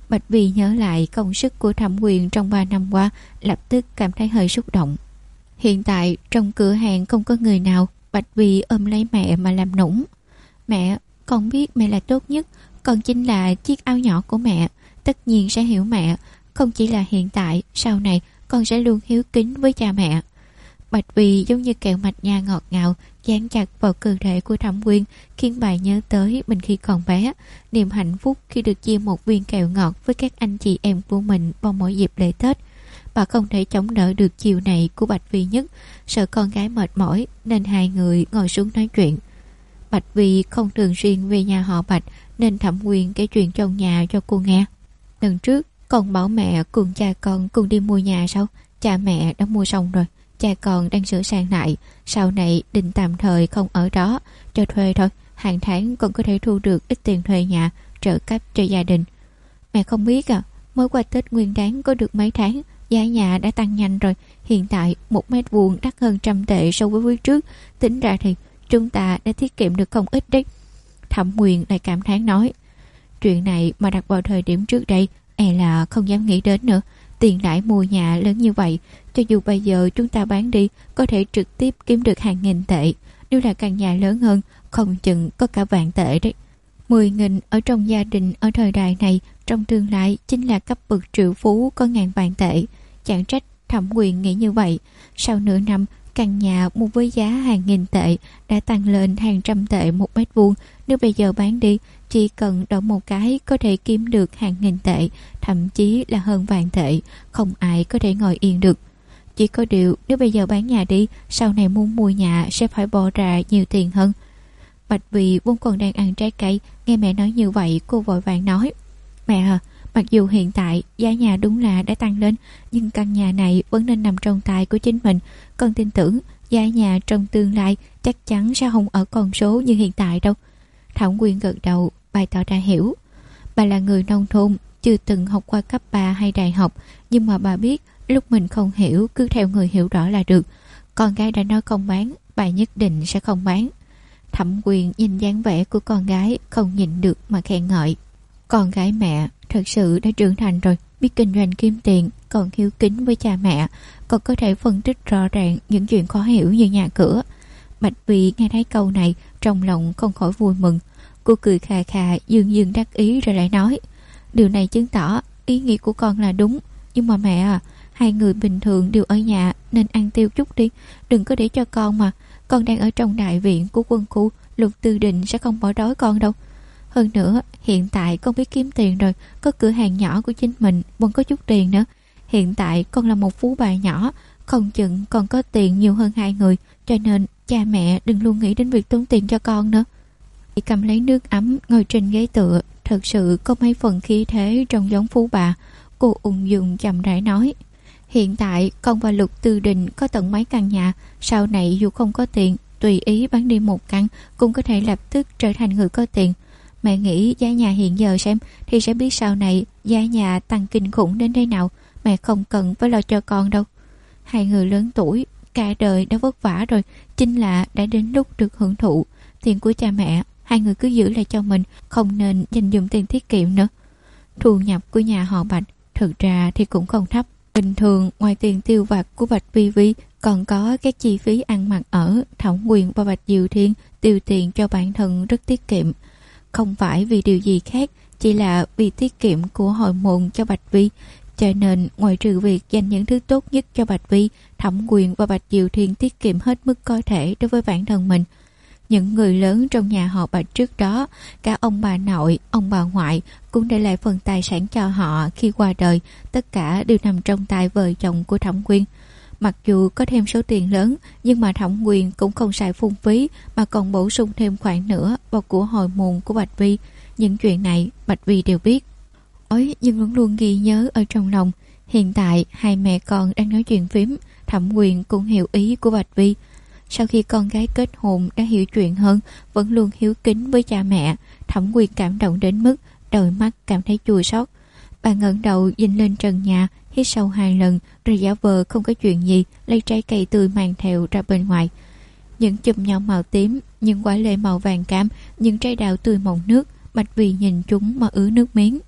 Bạch Vì nhớ lại công sức của Thẩm Quyền trong 3 năm qua, lập tức cảm thấy hơi xúc động. Hiện tại trong cửa hàng không có người nào, Bạch Vì ôm lấy mẹ mà làm nũng. Mẹ, con biết mẹ là tốt nhất, con chính là chiếc áo nhỏ của mẹ, tất nhiên sẽ hiểu mẹ, không chỉ là hiện tại, sau này con sẽ luôn hiếu kính với cha mẹ. Bạch Vì giống như kẹo mạch nha ngọt ngào dán chặt vào cơ thể của Thẩm Quyên, khiến bà nhớ tới mình khi còn bé, niềm hạnh phúc khi được chia một viên kẹo ngọt với các anh chị em của mình vào mỗi dịp lễ Tết. Bà không thể chống đỡ được chiều này của Bạch Vi nhất, sợ con gái mệt mỏi nên hai người ngồi xuống nói chuyện. Bạch Vi không thường xuyên về nhà họ Bạch nên Thẩm Quyên kể chuyện trong nhà cho cô nghe. Lần trước con bảo mẹ cùng cha con cùng đi mua nhà sao? Cha mẹ đã mua xong rồi, cha con đang sửa sang lại, sau này định tạm thời không ở đó, cho thuê thôi, hàng tháng con có thể thu được ít tiền thuê nhà, trợ cấp cho gia đình. Mẹ không biết à, mới qua Tết Nguyên Đán có được mấy tháng, giá nhà đã tăng nhanh rồi, hiện tại 1 mét vuông đắt hơn 100 tệ so với quý trước, tính ra thì chúng ta đã tiết kiệm được không ít đấy. Thẩm Quyền lại cảm thán nói, chuyện này mà đặt vào thời điểm trước đây, e là không dám nghĩ đến nữa. Tiền lãi mua nhà lớn như vậy, cho dù bây giờ chúng ta bán đi, có thể trực tiếp kiếm được hàng nghìn tệ. Nếu là căn nhà lớn hơn, không chừng có cả vạn tệ đấy. 10.000 ở trong gia đình ở thời đại này, trong tương lai chính là cấp bậc triệu phú có ngàn vạn tệ. Chẳng trách Thẩm Quyền nghĩ như vậy. Sau nửa năm, căn nhà mua với giá hàng nghìn tệ đã tăng lên hàng trăm tệ 1 mét vuông. Nếu bây giờ bán đi, chỉ cần đổi một cái có thể kiếm được hàng nghìn tệ, thậm chí là hơn vạn tệ, không ai có thể ngồi yên được. Chỉ có điều nếu bây giờ bán nhà đi, sau này muốn mua nhà sẽ phải bỏ ra nhiều tiền hơn. Bạch Vì vốn còn đang ăn trái cây, nghe mẹ nói như vậy cô vội vàng nói, mẹ à, mặc dù hiện tại giá nhà đúng là đã tăng lên, nhưng căn nhà này vẫn nên nằm trong tay của chính mình. Con tin tưởng giá nhà trong tương lai chắc chắn sẽ không ở con số như hiện tại đâu. Thẩm Quyên gật đầu, bày tỏ ra hiểu. Bà là người nông thôn, chưa từng học qua cấp 3 hay đại học, nhưng mà bà biết lúc mình không hiểu cứ theo người hiểu rõ là được. Con gái đã nói không bán, bà nhất định sẽ không bán. Thẩm Quyên nhìn dáng vẻ của con gái không nhịn được mà khen ngợi. Con gái mẹ thật sự đã trưởng thành rồi, biết kinh doanh kiếm tiền, còn hiếu kính với cha mẹ, còn có thể phân tích rõ ràng những chuyện khó hiểu như nhà cửa. Bạch Vi nghe thấy câu này, trong lòng không khỏi vui mừng. Cô cười khà khà, dương dương đắc ý rồi lại nói, điều này chứng tỏ ý nghĩ của con là đúng. Nhưng mà mẹ à, hai người bình thường đều ở nhà nên ăn tiêu chút đi, đừng có để cho con mà. Con đang ở trong đại viện của quân khu, Lục Tư Định sẽ không bỏ đói con đâu. Hơn nữa, hiện tại con biết kiếm tiền rồi, có cửa hàng nhỏ của chính mình, vẫn có chút tiền nữa. Hiện tại con là một phú bà nhỏ, không chừng còn có tiền nhiều hơn hai người, cho nên cha mẹ đừng luôn nghĩ đến việc tốn tiền cho con nữa. Chị cầm lấy nước ấm ngồi trên ghế tựa, thật sự có mấy phần khí thế trong giống phú bà. Cô ung dung chậm rãi nói, hiện tại con và Lục Tư Định có tận mấy căn nhà, sau này dù không có tiền, tùy ý bán đi một căn cũng có thể lập tức trở thành người có tiền. Mẹ nghĩ giá nhà hiện giờ xem thì sẽ biết sau này giá nhà tăng kinh khủng đến thế nào. Mẹ không cần phải lo cho con đâu. Hai người lớn tuổi, cả đời đã vất vả rồi, chính là đã đến lúc được hưởng thụ. Tiền của cha mẹ, hai người cứ giữ lại cho mình, không nên dành dụm tiền tiết kiệm nữa. Thu nhập của nhà họ Bạch thực ra thì cũng không thấp. Bình thường ngoài tiền tiêu vặt của Bạch Vi Vi còn có các chi phí ăn mặc ở. Thẩm Quyền và Bạch Diệu Thiên tiêu tiền cho bản thân rất tiết kiệm. Không phải vì điều gì khác, chỉ là vì tiết kiệm của hồi môn cho Bạch Vi. Cho nên ngoài trừ việc dành những thứ tốt nhất cho Bạch Vi, Thẩm Quyền và Bạch Diệu Thiên tiết kiệm hết mức có thể đối với bản thân mình. Những người lớn trong nhà họ Bạch trước đó, cả ông bà nội, ông bà ngoại cũng để lại phần tài sản cho họ khi qua đời, tất cả đều nằm trong tay vợ chồng của Thẩm Quyên. Mặc dù có thêm số tiền lớn, nhưng mà Thẩm Quyên cũng không xài phung phí mà còn bổ sung thêm khoản nữa vào của hồi môn của Bạch Vi. Những chuyện này Bạch Vi đều biết. Nhưng vẫn luôn ghi nhớ ở trong lòng. Hiện tại hai mẹ con đang nói chuyện phím, Thẩm Quyên cũng hiểu ý của Bạch Vi. Sau khi con gái kết hôn đã hiểu chuyện hơn, vẫn luôn hiếu kính với cha mẹ, Thẩm Quyên cảm động đến mức đôi mắt cảm thấy chua xót. Bà ngẩng đầu nhìn lên trần nhà, hít sâu 2 lần rồi giả vờ không có chuyện gì, lấy trái cây tươi mang theo ra bên ngoài. Những chùm nho màu tím, những quả lê màu vàng cam, những trái đào tươi mọng nước, Bạch Vi nhìn chúng mà ứa nước miếng.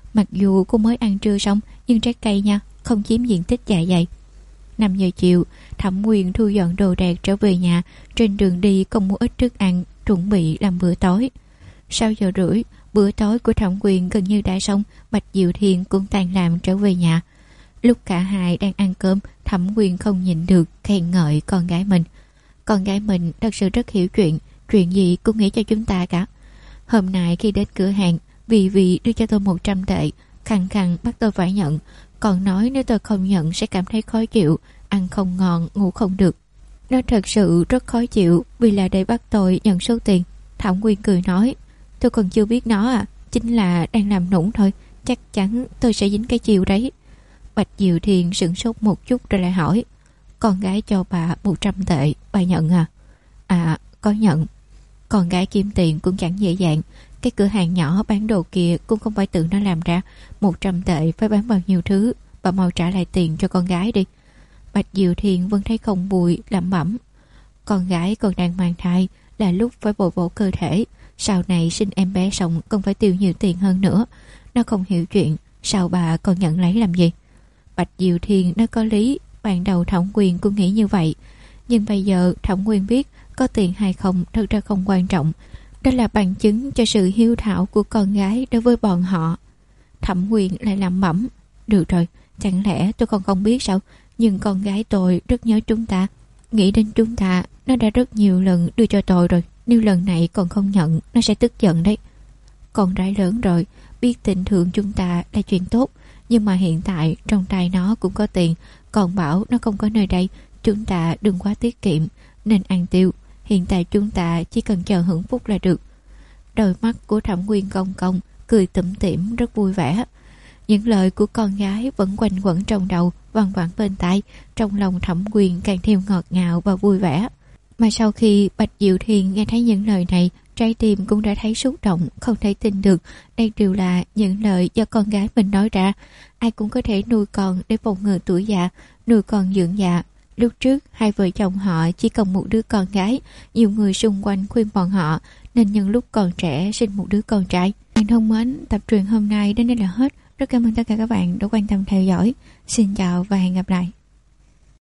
Mặc dù cô mới ăn trưa xong, nhưng trái cây nha, không chiếm diện tích dạ dày. 5 giờ chiều, Thẩm Quyền thu dọn đồ đạc trở về nhà. Trên đường đi còn mua ít thức ăn, chuẩn bị làm bữa tối. 6 giờ rưỡi, bữa tối của Thẩm Quyền gần như đã xong. Bạch Diệu Thiền cũng tan làm trở về nhà. Lúc cả hai đang ăn cơm, Thẩm Quyền không nhịn được khen ngợi con gái mình. Con gái mình thật sự rất hiểu chuyện gì cũng nghĩ cho chúng ta cả. Hôm nay khi đến cửa hàng, Vì đưa cho tôi 100 tệ, khăng khăng bắt tôi phải nhận, còn nói nếu tôi không nhận sẽ cảm thấy khó chịu, ăn không ngon, ngủ không được. Nó thật sự rất khó chịu vì là để bắt tôi nhận số tiền. Thẩm Quyên cười nói, tôi còn chưa biết nó à, chính là đang làm nũng thôi, chắc chắn tôi sẽ dính cái chiều đấy. Bạch Diệu Thiền sửng sốt một chút rồi lại hỏi, con gái cho bà 100 tệ, bà nhận à? À, có nhận. Con gái kiếm tiền cũng chẳng dễ dàng. Cái cửa hàng nhỏ bán đồ kia cũng không phải tự nó làm ra. 100 tệ phải bán bao nhiêu thứ. Bà mau trả lại tiền cho con gái đi. Bạch Diệu Thiền vẫn thấy không vui, lẩm bẩm, con gái còn đang mang thai, là lúc phải bồi bổ cơ thể. Sau này sinh em bé xong còn phải tiêu nhiều tiền hơn nữa. Nó không hiểu chuyện, sao bà còn nhận lấy làm gì? Bạch Diệu Thiền nó có lý. Ban đầu Thẩm Quyền cũng nghĩ như vậy, nhưng bây giờ Thẩm Quyền biết có tiền hay không thật ra không quan trọng. Đó là bằng chứng cho sự hiếu thảo của con gái đối với bọn họ. Thẩm Quyền lại lẩm bẩm, được rồi, chẳng lẽ tôi còn không biết sao? Nhưng con gái tôi rất nhớ chúng ta. Nghĩ đến chúng ta, nó đã rất nhiều lần đưa cho tôi rồi. Nếu lần này còn không nhận, nó sẽ tức giận đấy. Con gái lớn rồi, biết tình thương chúng ta là chuyện tốt, nhưng mà hiện tại trong tay nó cũng có tiền, còn bảo nó không có nơi đây. Chúng ta đừng quá tiết kiệm, nên ăn tiêu. Hiện tại chúng ta chỉ cần chờ hưởng phúc là được. Đôi mắt của Thẩm Quyên cong cong, cười tủm tỉm rất vui vẻ. Những lời của con gái vẫn quanh quẩn trong đầu, văng vẳng bên tai. Trong lòng Thẩm Quyên càng thêm ngọt ngào và vui vẻ. Mà sau khi Bạch Diệu Thiền nghe thấy những lời này, trái tim cũng đã thấy xúc động, không thể tin được. Đây đều là những lời do con gái mình nói ra. Ai cũng có thể nuôi con để phòng ngừa tuổi già, nuôi con dưỡng già. Lúc trước, hai vợ chồng họ chỉ còn một đứa con gái. Nhiều người xung quanh khuyên bọn họ nên nhân lúc còn trẻ sinh một đứa con trai. Bạn thân mến, tập truyện hôm nay đến đây là hết. Rất cảm ơn tất cả các bạn đã quan tâm theo dõi. Xin chào và hẹn gặp lại.